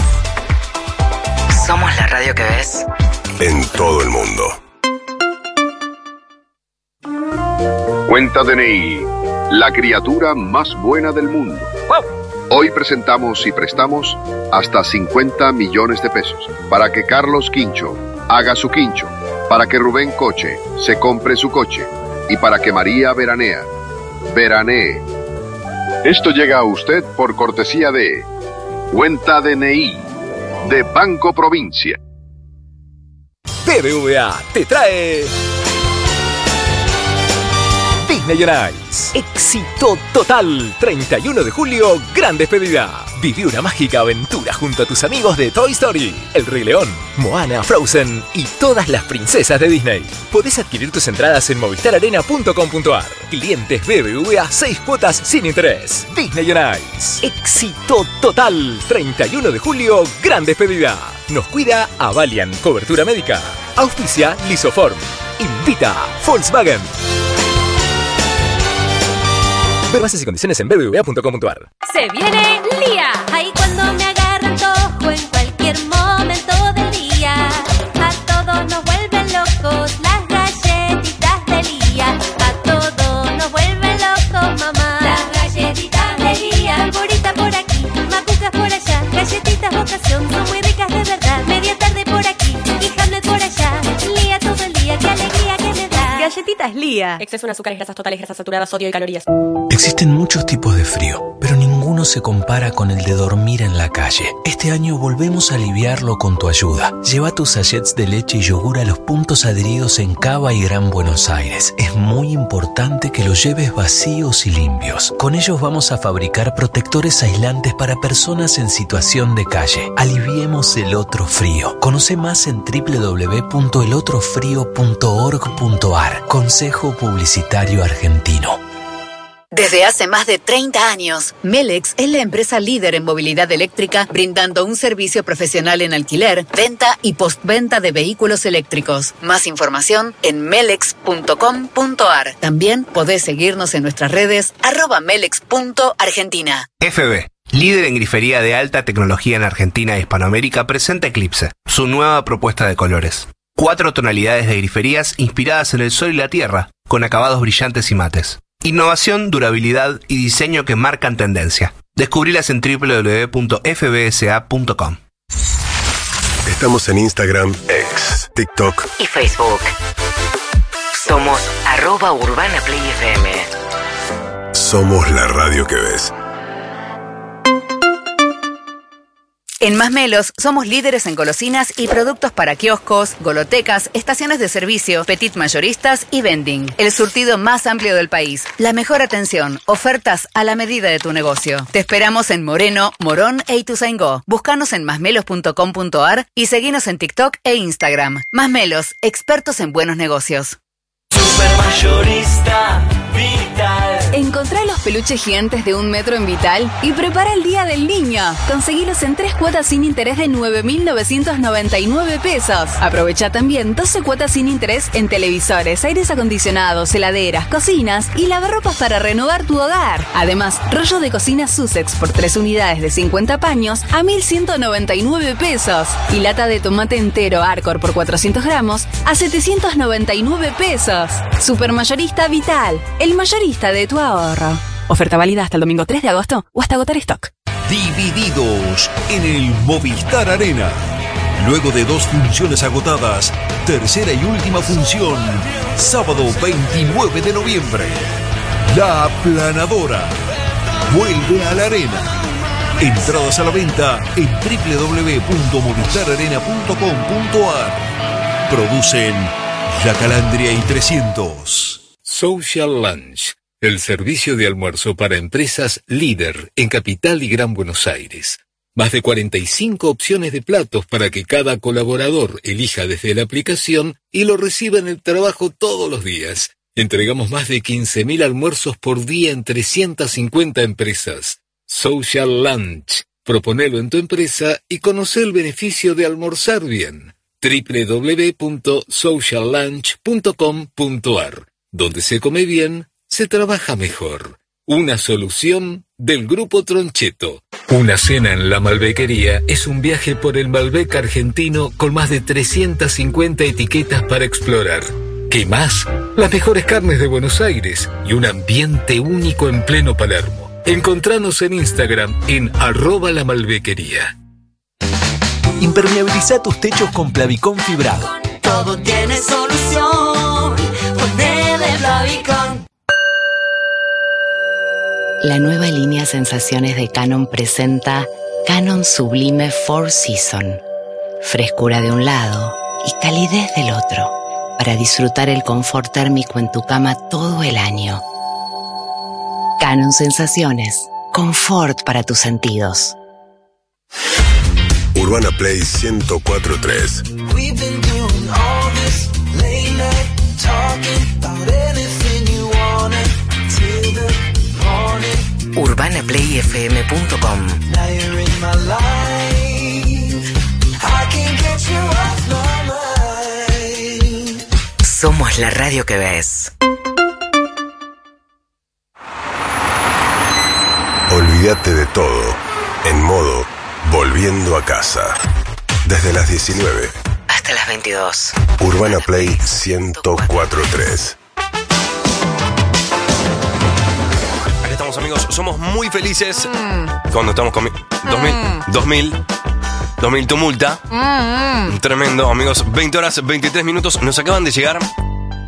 Somos la radio que ves. En todo el mundo. Cuenta D N I, la criatura más buena del mundo. Hoy presentamos y prestamos hasta cincuenta millones de pesos para que Carlos Quincho haga su quincho, para que Rubén Coche se compre su coche y para que María Veranea veranee. Esto llega a usted por cortesía de Cuenta D N I de Banco Provincia. B B V A te trae Disney on Ice. Éxito total. treinta y uno de julio, gran despedida. Viví una mágica aventura junto a tus amigos de Toy Story, El Rey León, Moana, Frozen y todas las princesas de Disney. Podés adquirir tus entradas en movistar arena punto com punto a r. Clientes B B V A, seis cuotas sin interés. Disney on Ice. Éxito total. treinta y uno de julio, gran despedida. Nos cuida Avalian, cobertura médica. Auspicia Lisoform. Invita Volkswagen. Ver bases y condiciones en b b v a punto com punto a r. Se viene Lía, ahí cuando me agarra antojo en cualquier momento del día. A todo Dietas Lía. Exceso en azúcares, grasas totales, grasas saturadas, sodio y calorías. Existen muchos tipos de frío, pero ninguno se compara con el de dormir en la calle. Este año volvemos a aliviarlo con tu ayuda. Lleva tus sachets de leche y yogur a los puntos adheridos en Cava y Gran Buenos Aires. Es muy importante que los lleves vacíos y limpios. Con ellos vamos a fabricar protectores aislantes para personas en situación de calle. Aliviemos el otro frío. Conoce más en doble u doble u doble u punto el otro frío punto org punto a r. Consejo Publicitario Argentino. Desde hace más de treinta años, Melex es la empresa líder en movilidad eléctrica, brindando un servicio profesional en alquiler, venta y postventa de vehículos eléctricos. Más información en melex punto com punto a r. También podés seguirnos en nuestras redes arroba melex punto argentina. F B, líder en grifería de alta tecnología en Argentina e Hispanoamérica, presenta Eclipse, su nueva propuesta de colores. Cuatro tonalidades de griferías inspiradas en el sol y la tierra, con acabados brillantes y mates. Innovación, durabilidad y diseño que marcan tendencia. Descubrilas en doble u doble u doble u punto f b s a punto com. Estamos en Instagram, X, TikTok y Facebook. Somos arroba Urbana Play F M. Somos la radio que ves. En Más Melos somos líderes en golosinas y productos para kioscos, golotecas, estaciones de servicio, petit mayoristas y vending. El surtido más amplio del país. La mejor atención, ofertas a la medida de tu negocio. Te esperamos en Moreno, Morón e Ituzaingó. Búscanos en masmelos punto com punto a r y seguinos en TikTok e Instagram. Más Melos, expertos en buenos negocios. Supermayorista Vital. Encontrá los peluches gigantes de un metro en Vital y prepara el Día del Niño. Conseguilos en tres cuotas sin interés de nueve mil novecientos noventa y nueve pesos. Aprovecha también doce cuotas sin interés en televisores, aires acondicionados, heladeras, cocinas y lavarropas para renovar tu hogar. Además, rollo de cocina Sussex por tres unidades de cincuenta paños a mil ciento noventa y nueve pesos. Y lata de tomate entero Arcor por cuatrocientos gramos a setecientos noventa y nueve pesos. Supermayorista Vital, el mayorista de tu ahorro. Oferta válida hasta el domingo tres de agosto o hasta agotar stock. Divididos en el Movistar Arena. Luego de dos funciones agotadas, tercera y última función, sábado veintinueve de noviembre. La Aplanadora vuelve a la arena. Entradas a la venta en doble u doble u doble u punto movistar arena punto com punto a r. Producen La Calandria y trescientos. Social Lunch, el servicio de almuerzo para empresas líder en Capital y Gran Buenos Aires. Más de cuarenta y cinco opciones de platos para que cada colaborador elija desde la aplicación y lo reciba en el trabajo todos los días. Entregamos más de quince mil almuerzos por día en trescientas cincuenta empresas. Social Lunch. Proponelo en tu empresa y conoce el beneficio de almorzar bien. doble u doble u doble u punto social lunch punto com punto a r. Donde se come bien, se trabaja mejor. Una solución del Grupo Troncheto. Una cena en la Malbequería es un viaje por el Malbec argentino con más de trescientas cincuenta etiquetas para explorar. ¿Qué más? Las mejores carnes de Buenos Aires y un ambiente único en pleno Palermo. Encontranos en Instagram en arroba la Malbequería. Impermeabiliza tus techos con Plavicón fibrado. Todo tiene solución. Ponele Plavicón. La nueva línea Sensaciones de Canon presenta Canon Sublime Four Season. Frescura de un lado y calidez del otro, para disfrutar el confort térmico en tu cama todo el año. Canon Sensaciones, confort para tus sentidos. Urbana Play ciento cuatro punto tres. urbana play f m punto com. Somos la radio que ves. Olvídate de todo, en modo Volviendo a casa. Desde las diecinueve hasta las veintidós. Urbana Play ciento cuatro punto tres. Aquí estamos, amigos. Somos muy felices mm. cuando estamos con... dos mil, Mm. dos mil, dos mil tumulta. Mm, mm. Tremendo, amigos. veinte horas, veintitrés minutos. Nos acaban de llegar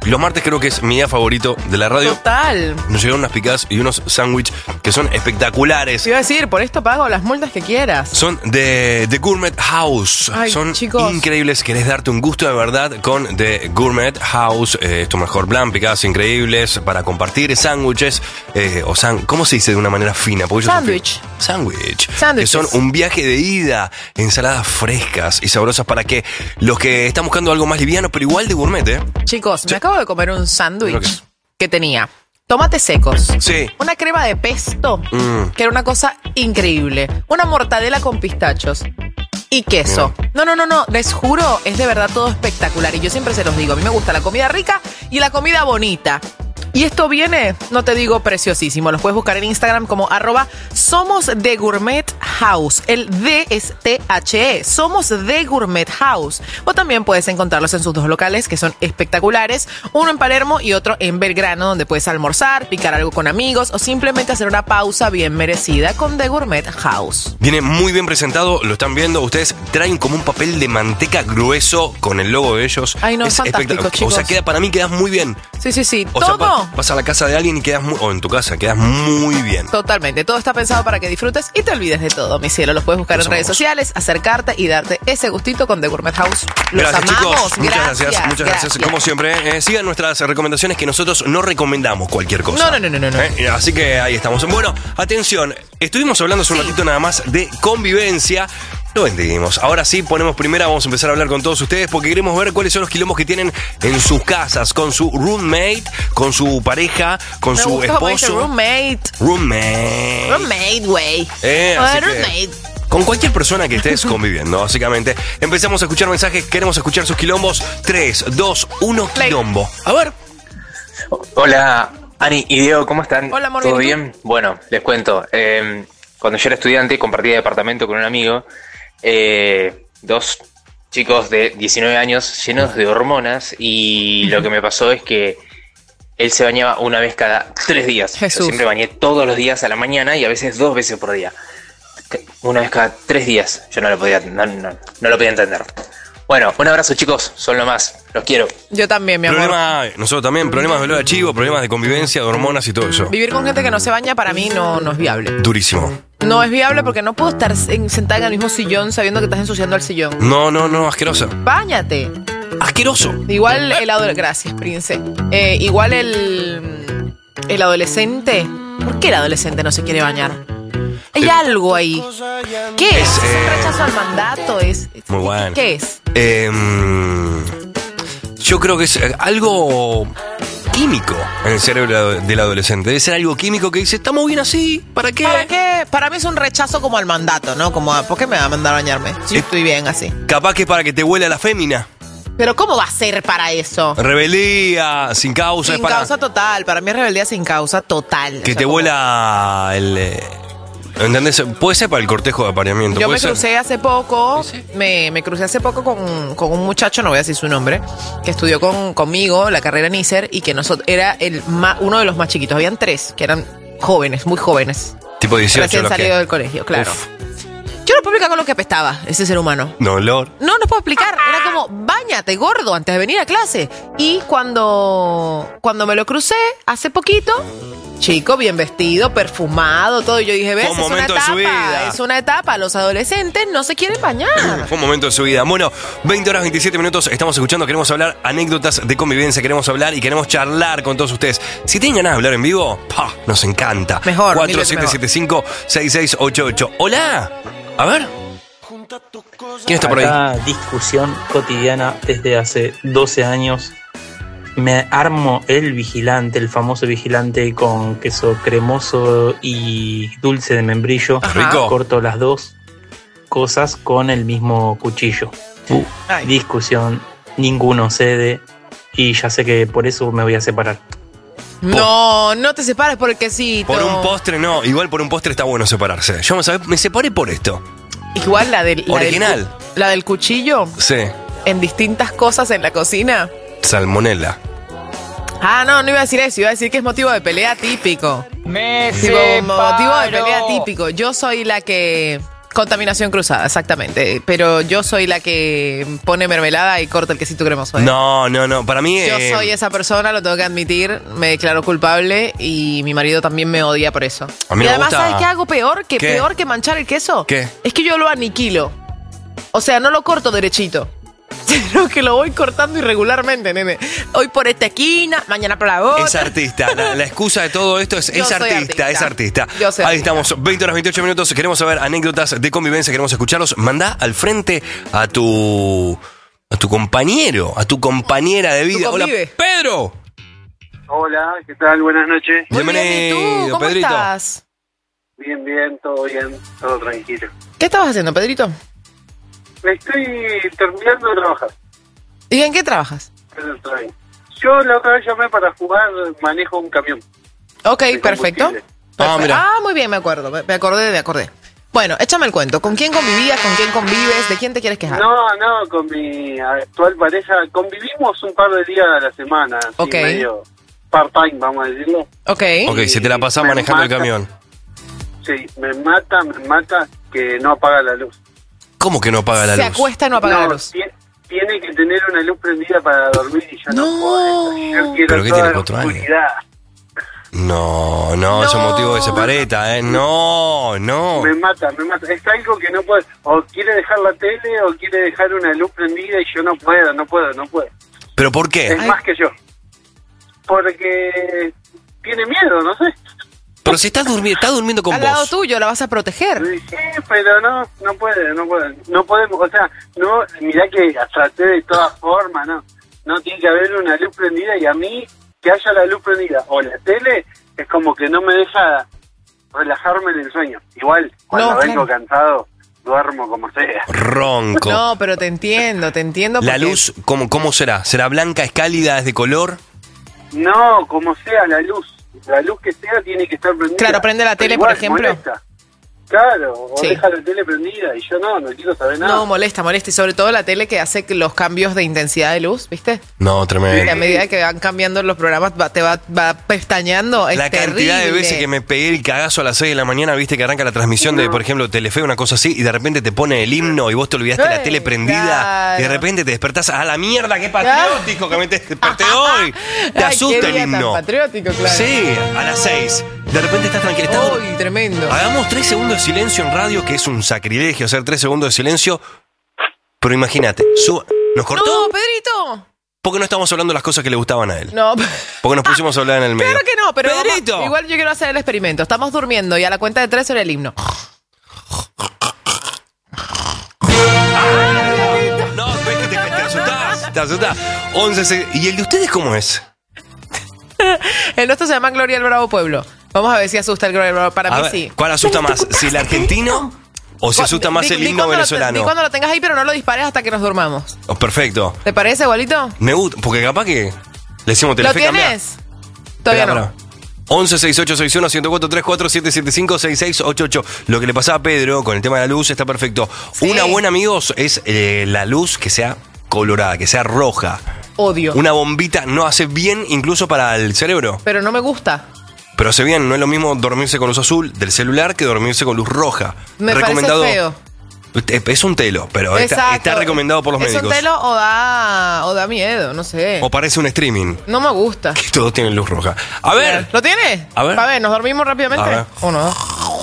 Los martes creo que es mi día favorito de la radio. Total. Nos llegaron unas picadas y unos sándwiches que son espectaculares. Te iba a decir, por esto pago las multas que quieras. Son de The Gourmet House. Ay, son chicos. increíbles. Querés darte un gusto de verdad con The Gourmet House. Eh, es tu mejor plan. Picadas increíbles para compartir. Sándwiches. Eh, o san, ¿cómo se dice de una manera fina? Sándwich. Sándwich. Que Sándwiches. son un viaje de ida. Ensaladas frescas y sabrosas para que los que están buscando algo más liviano, pero igual de gourmet, ¿eh? Chicos, me acabo de comer un sándwich que tenía tomates secos. Sí. Una crema de pesto, Mm. que era una cosa increíble. Una mortadela con pistachos. Y queso. No, no, no, no. Les juro, es de verdad todo espectacular. Y yo siempre se los digo. A mí me gusta la comida rica y la comida bonita. Y esto viene, no te digo preciosísimo. Los puedes buscar en Instagram como arroba Somos de Gourmet House. El D es T H E. Somos de Gourmet House. O también puedes encontrarlos en sus dos locales que son espectaculares. Uno en Palermo y otro en Belgrano, donde puedes almorzar, picar algo con amigos o simplemente hacer una pausa bien merecida con The Gourmet House. Viene muy bien presentado, lo están viendo. Ustedes traen como un papel de manteca grueso con el logo de ellos. Ay, no, es fantástico, espectacular. chicos. O sea, queda, para mí quedas muy bien. Sí, sí, sí. O sea, Todo. va- vas a la casa de alguien y quedas muy... O en tu casa, quedas muy bien. Totalmente, todo está pensado para que disfrutes y te olvides de todo, mi cielo. Los puedes buscar Los en redes amamos. sociales, acercarte y darte ese gustito con The Gourmet House. Los Gracias, amamos. chicos. Muchas gracias. Muchas gracias. Como siempre, eh, sigan nuestras recomendaciones que nosotros no recomendamos cualquier cosa. No, no, no, no, no, no. Eh, así que ahí estamos. Bueno, atención. Estuvimos hablando hace un ratito nada más de convivencia. Lo vendimos. Ahora sí, ponemos primera, vamos a empezar a hablar con todos ustedes porque queremos ver cuáles son los quilombos que tienen en sus casas, con su roommate, con su pareja, con Me su gustó cómo dice esposo. roommate. Roommate. Roommate, güey. Eh, Ah, así que- roommate. Con cualquier persona que estés conviviendo, básicamente. Empezamos a escuchar mensajes, queremos escuchar sus quilombos. tres, dos, uno, quilombo. A ver. Hola, Ani y Diego, ¿cómo están? Hola, amor, ¿Todo ¿bien y bien? Bueno, les cuento. eh, cuando yo era estudiante, compartía departamento con un amigo. eh, dos chicos de diecinueve años llenos de hormonas. Y lo que me pasó es que él se bañaba una vez cada tres días. Jesús. Yo siempre bañé todos los días a la mañana y a veces dos veces por día. Una vez cada tres días. Yo no lo podía, no, no, no lo podía entender. Bueno, un abrazo, chicos. Son lo más. Los quiero. Yo también, mi amor. Problema, nosotros también, problemas de olor a chivo, problemas de convivencia, de hormonas y todo eso. Vivir con gente que no se baña para mí no, no es viable. Durísimo. No es viable porque no puedo estar en- sentada en el mismo sillón sabiendo que estás ensuciando el sillón. No, no, no, asquerosa. Báñate. Asqueroso. Igual el adolescente. Gracias, Prince. Eh, igual el. El adolescente. ¿Por qué el adolescente no se quiere bañar? Hay Eh, algo ahí. ¿Qué es? es, ¿Es eh, un rechazo al mandato? ¿Es, Muy bueno. ¿Qué es? Eh, yo creo que es eh, algo químico en el cerebro del adolescente. Debe ser algo químico que dice, estamos bien así, ¿para qué? ¿Para qué? Para mí es un rechazo como al mandato, ¿no? Como, a, ¿por qué me va a mandar a bañarme? Si yo estoy bien así. Capaz que es para que te huela la fémina. Pero ¿cómo va a ser para eso? Rebeldía, sin causa, Sin es para causa total. Para mí es rebeldía sin causa total. que O sea, te como- huela el... eh, ¿entendés? Puede ser para el cortejo de apareamiento. Yo puede me ser. crucé hace poco, me, me crucé hace poco con, con un muchacho, no voy a decir su nombre, que estudió con, conmigo la carrera en I S E R y que nosotros, era el ma- uno de los más chiquitos. Habían tres que eran jóvenes, muy jóvenes. Tipo dieciocho. Recién los que- salido del colegio, claro. Uf. Yo no puedo explicar con lo que apestaba ese ser humano. No, olor. No, no puedo explicar. Era como, báñate, gordo, antes de venir a clase. Y cuando, cuando me lo crucé, hace poquito, chico, bien vestido, perfumado, todo. Y yo dije, ves, Fue un es una momento de su etapa, vida. es una etapa. Los adolescentes no se quieren bañar. Fue un momento de su vida. Bueno, veinte horas veintisiete minutos, estamos escuchando, queremos hablar anécdotas de convivencia, queremos hablar y queremos charlar con todos ustedes. Si tienen ganas de hablar en vivo, ¡pah! Nos encanta. Mejor, mil cuatro veces siete mejor. siete cinco, seis seis ocho ocho. Hola. A ver. ¿Quién está por ahí? Acá, discusión cotidiana desde hace doce años. Me armo el vigilante, el famoso vigilante con queso cremoso y dulce de membrillo. Rico. Corto las dos cosas con el mismo cuchillo. Ay. Discusión, ninguno cede y ya sé que por eso me voy a separar. No, no te separes por el quesito. Por un postre, no. Igual por un postre está bueno separarse. Yo me, me separé por esto. Igual la del... La Original. Del, cu- la del cuchillo Sí. en distintas cosas en la cocina. Salmonella. Ah, no, no iba a decir eso. Iba a decir que es motivo de pelea típico. Me Tipo, motivo de pelea típico. Yo soy la que Contaminación cruzada, exactamente. Pero yo soy la que pone mermelada y corta el quesito cremoso. ¿eh? No, no, no. Para mí. Yo eh, soy esa persona, lo tengo que admitir. Me declaro culpable y mi marido también me odia por eso. A mí y me además, gusta- ¿sabes qué hago peor? Que ¿Qué? peor que manchar el queso. ¿Qué? Es que yo lo aniquilo. O sea, no lo corto derechito. Sino que lo voy cortando irregularmente, nene. Hoy por esta esquina, mañana por la otra. Es artista. La, la excusa de todo esto es, Yo es soy artista, artista. es artista. Yo soy Ahí artista. estamos, veinte horas veintiocho minutos. Queremos saber anécdotas de convivencia, queremos escucharlos. Mandá al frente a tu a tu compañero, a tu compañera de vida. Hola, convive. Pedro. Hola, ¿qué tal? Buenas noches. Muy bien, ¿y tú? ¿Cómo Pedrito. estás? Bien, bien, todo bien, todo tranquilo. ¿Qué estabas haciendo, Pedrito? Estoy terminando de trabajar. ¿Y en qué trabajas? Pero está bien. Yo la otra vez llamé para jugar, manejo un camión. Ok, de perfecto. combustible. Ah, mira. Ah, muy bien, me acuerdo. Me me acordé, me acordé. Bueno, échame el cuento. ¿Con quién convivías? ¿Con quién convives? ¿De quién te quieres quejar? No, no, con mi actual pareja convivimos un par de días a la semana. Así Ok. medio part-time, vamos a decirlo. Ok. Ok, se te la pasás Me manejando el mata. camión. Sí, me mata, me mata que no apaga la luz. ¿Cómo que no apaga la Se luz? acuesta y no apaga la luz. tie- Tiene que tener una luz prendida para dormir y yo no, puedo. Yo quiero ¿Pero qué toda tiene, la cuatro años? oscuridad. No, no, es un motivo de separeta, ¿eh? No, no. Me mata, me mata. Es algo que no puedo. O quiere dejar la tele o quiere dejar una luz prendida y yo no puedo, no puedo, no puedo. ¿Pero por qué? Es más que yo. Porque tiene miedo, no sé. Pero si estás durmiendo, estás durmiendo con Al lado vos. tuyo, la vas a proteger. Sí, pero no, no puede, no puede. No podemos, o sea, no, mirá que traté de todas formas, no. No tiene que haber una luz prendida y a mí que haya la luz prendida o la tele es como que no me deja relajarme en el sueño. Igual, cuando No, vengo claro. cansado, duermo como sea. Ronco. No, pero te entiendo, te entiendo. La porque- luz, ¿cómo, ¿cómo será? ¿Será blanca, es cálida, es de color? No, como sea la luz. La luz que sea tiene que estar prendida. Claro, prende la Pero tele, igual, por ejemplo. molesta. Claro, o Sí. deja la tele prendida y yo no, no quiero saber nada. No, molesta, molesta. Y sobre todo la tele que hace que los cambios de intensidad de luz, ¿viste? No, Y tremendo. a medida que van cambiando los programas, va- te va, va pestañeando. Es La cantidad de terrible. veces que me pegué el cagazo a las seis de la mañana, viste que arranca la transmisión de, por ejemplo, Telefe, una cosa así, y de repente te pone el himno y vos te olvidaste la Eh, tele prendida, claro. y de repente te despertás a la mierda, qué patriótico que me te desperté hoy. Te Ay, asusta qué el día tan himno. patriótico, claro. Sí, a las seis. De repente estás tranquilo. estás dur- Uy, tremendo. Hagamos tres segundos de silencio en radio, que es un sacrilegio hacer tres segundos de silencio. Pero imagínate, su- ¿nos cortó? No, Pedrito. Porque no estamos hablando de las cosas que le gustaban a él. No. Porque nos pusimos a hablar en el medio. Claro que no, pero vamos- Pedrito. igual yo quiero hacer el experimento. Estamos durmiendo y a la cuenta de tres sobre el himno. No, ves que te, te asustás. Te asustás. once, seis- ¿Y el de ustedes cómo es? El nuestro se llama Gloria al Bravo Pueblo. Vamos a ver si asusta el Gloria al Bravo. Para A mí ver, sí. ¿cuál asusta más? ¿Si el argentino o si asusta más Di- el di himno cuando lo te- venezolano? Di cuando lo tengas ahí, pero no lo dispares hasta que nos durmamos. Oh, perfecto. ¿Te parece, igualito? Me gusta, porque capaz que le decimos ¿Lo Telefe cambia. tienes? Todavía Espera, no. espera. once, sesenta y ocho, sesenta y uno, ciento cuatro, treinta y cuatro, setecientos setenta y cinco, sesenta y seis ochenta y ocho. Lo que le pasaba a Pedro con el tema de la luz está perfecto. Una buena, amigos, es eh, la luz que sea colorada, que sea roja. Odio. Una bombita no hace bien incluso para el cerebro. Pero no me gusta. Pero hace bien, no es lo mismo dormirse con luz azul del celular que dormirse con luz roja. Me parece feo. Es un telo, pero está, Exacto. está recomendado por los ¿Es médicos. un telo o da, o da miedo? No sé. O parece un streaming. No me gusta. Que todos tienen luz roja. A ver. ¿Lo tienes? A ver. A ver, ¿nos dormimos rápidamente? A ver. Uno, dos.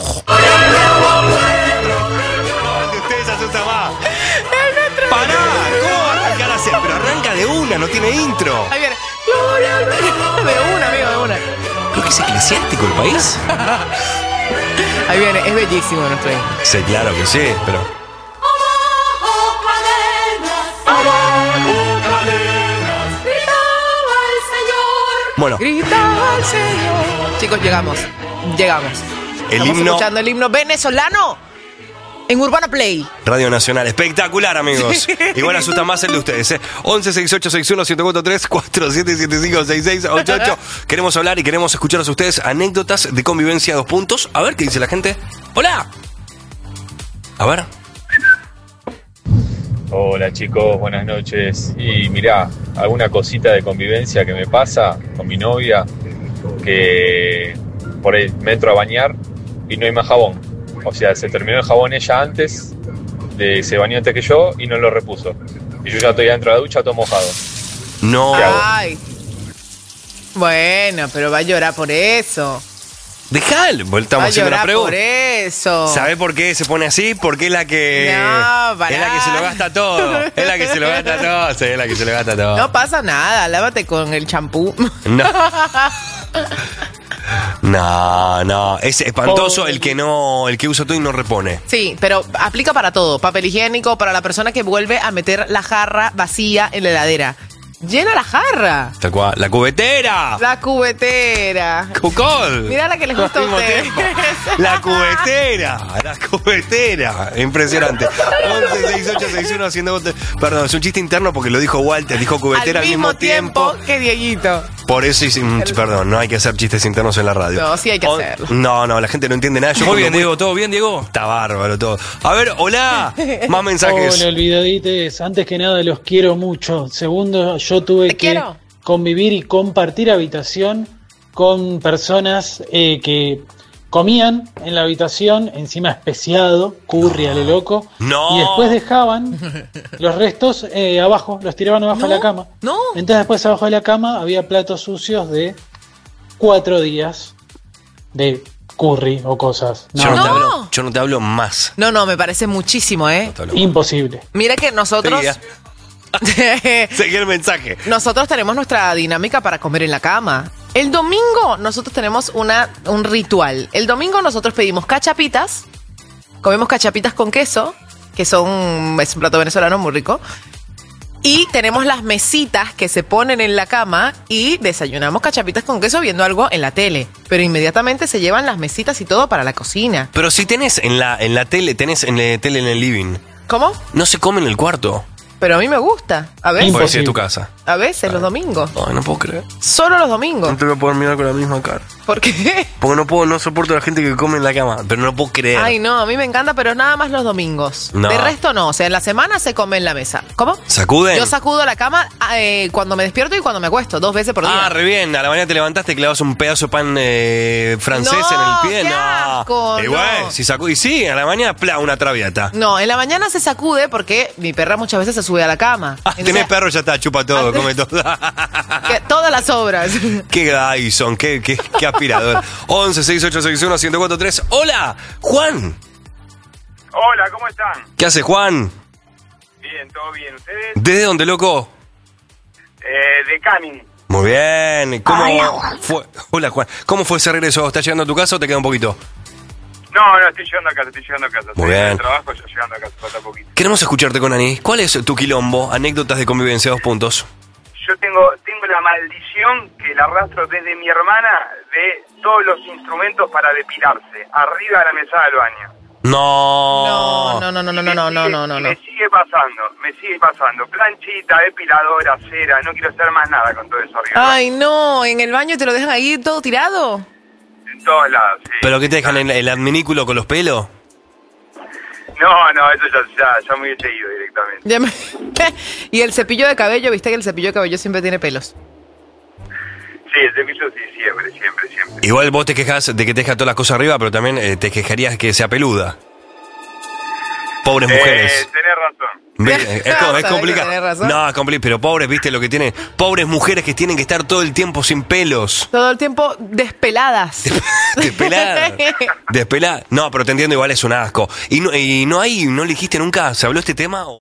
Ustedes se asustan más. ¡Pará! ¿Cómo va a arrancar así? Pero arranca de una, no tiene intro. Ahí viene. Gloria al Bravo. De una, amigo, de una. ¿Creo que es eclesiástico el país? Ahí viene, es bellísimo nuestro himno. Sí, claro que sí, pero... Bueno. Grita al Señor. Chicos, llegamos. Llegamos. El Estamos himno- escuchando el himno venezolano en Urbana Play. Radio Nacional, espectacular, amigos. Igual asusta más el de ustedes, ¿eh? once, sesenta y ocho, sesenta y uno, ciento cuatro, tres, cuatro siete siete cinco, seis seis ocho ocho. Queremos hablar y queremos escuchar a ustedes anécdotas de convivencia dos puntos. A ver qué dice la gente. ¡Hola! A ver. Hola chicos, buenas noches. Y mirá, alguna cosita de convivencia que me pasa con mi novia, que por ahí me entro a bañar y no hay más jabón. O sea, se terminó el jabón ella antes, de, se bañó antes que yo y no lo repuso. Y yo ya estoy adentro de la ducha todo mojado. No. Ay. Bueno, pero va a llorar por eso. Dejal, Va estamos a haciendo una llorar pregunta. por eso. ¿Sabe por qué se pone así? Porque es la que. No, pará. Es la que se lo gasta todo. Es la que se lo gasta todo. Sí, es la que se lo gasta todo. No pasa nada, lávate con el champú. No. No, no. Es espantoso el que no, el que usa todo y no repone. Sí, pero aplica para todo. Papel higiénico, para la persona que vuelve a meter la jarra vacía en la heladera. Llena la jarra. Tal cual. La cubetera. La cubetera. Cucol. Mirá la que les gusta a Al mismo ustedes. tiempo. La cubetera. La cubetera. Impresionante. once seis ocho seis uno haciendo bote. Perdón, es un chiste interno porque lo dijo Walter. Dijo cubetera al mismo tiempo, que Dieguito. Por eso hicimos. Perdón, no hay que hacer chistes internos en la radio. No, sí hay que O- hacerlo. No, no, la gente no entiende nada. Yo Muy cuando bien, voy- Diego, ¿todo bien, Diego? Está bárbaro todo. A ver, hola. Más mensajes. Hola, olvidadites. Antes que nada, los quiero mucho. Segundo, yo tuve Te que quiero. convivir y compartir habitación con personas eh, que comían en la habitación, encima especiado, curry a lo loco. No. Y después dejaban los restos eh, abajo, los tiraban abajo de la cama. No. Entonces, después abajo de la cama había platos sucios de cuatro días de curry o cosas. No, Yo no, te No. hablo, yo no te hablo más. No, no, me parece muchísimo, ¿eh? imposible. Mira que nosotros. Seguía. Seguí el mensaje. Nosotros tenemos nuestra dinámica para comer en la cama. El domingo nosotros tenemos una, un ritual. El domingo nosotros pedimos cachapitas, comemos cachapitas con queso, que son, es un plato venezolano muy rico. Y tenemos las mesitas que se ponen en la cama y desayunamos cachapitas con queso viendo algo en la tele. Pero inmediatamente se llevan las mesitas y todo para la cocina. Pero si tenés en la, en la tele, tenés en la tele en el living, ¿Cómo? no se come en el cuarto. Pero a mí me gusta. A veces. Porque si es tu casa. A veces, los domingos. Ay, no puedo creer. Solo los domingos. No te voy a poder mirar con la misma cara. ¿Por qué? Porque no puedo, no soporto a la gente que come en la cama. Pero no puedo creer. Ay, no, a mí me encanta, pero nada más los domingos. No. De resto no, o sea, en la semana se come en la mesa. ¿Cómo? ¿Sacuden? Yo sacudo la cama eh, cuando me despierto y cuando me acuesto, dos veces por día. Ah, re bien. A la mañana te levantaste y clavas un pedazo de pan eh, francés No, en el pie. qué no. asco, Y no. bueno, si sacu- y sí, a la mañana, pla, una traviata. No, en la mañana se sacude porque mi perra muchas veces se sube a la cama. Ah, tenés perro, ya está, chupa todo, come todo. Que- todas las obras. Qué Dyson, qué, qué, qué aspirador. once seis ocho seis uno uno cero cuatro tres. Hola, Juan. Hola, ¿cómo están? ¿Qué hace, Juan? Bien, todo bien. ¿Ustedes? ¿Desde dónde, loco? Eh, de Canning. Muy bien. ¿Cómo fue? Hola, Juan. ¿Cómo fue ese regreso? ¿Estás llegando a tu casa o te queda un poquito? No, no, estoy llegando a casa, estoy llegando a casa. Muy Estoy en bien. el trabajo, yo llegando a casa, falta poquito. Queremos escucharte con Ani. ¿Cuál es tu quilombo? Anécdotas de convivencia, dos puntos. Yo tengo, tengo la maldición que la arrastro desde mi hermana de todos los instrumentos para depilarse, arriba de la mesada del baño. No. No, no, no, no, no, no, no, no, no, no. Me sigue pasando, me sigue pasando. Planchita, depiladora, cera, no quiero hacer más nada con todo eso arriba. Ay, no, en el baño te lo dejan ahí todo tirado. En todos lados, sí. ¿Pero qué te dejan en el adminículo con los pelos? No, no, eso ya, ya, ya muy seguido directamente. Ya me- y el cepillo de cabello, viste que el cepillo de cabello siempre tiene pelos. Sí, el cepillo sí, siempre, siempre, siempre. Igual vos te quejas de que te deja todas las cosas arriba, pero también eh, te quejarías que sea peluda. Pobres mujeres. Eh, tenés razón. Ve, Es, es, Sabés que complicado. tenés razón. No, es complicado. Pero pobres, viste lo que tienen. Pobres mujeres que tienen que estar todo el tiempo sin pelos. Todo el tiempo despeladas. Despeladas. Despeladas. No, pero te entiendo, igual es un asco. Y no, y no hay, no le dijiste nunca, ¿se habló este tema?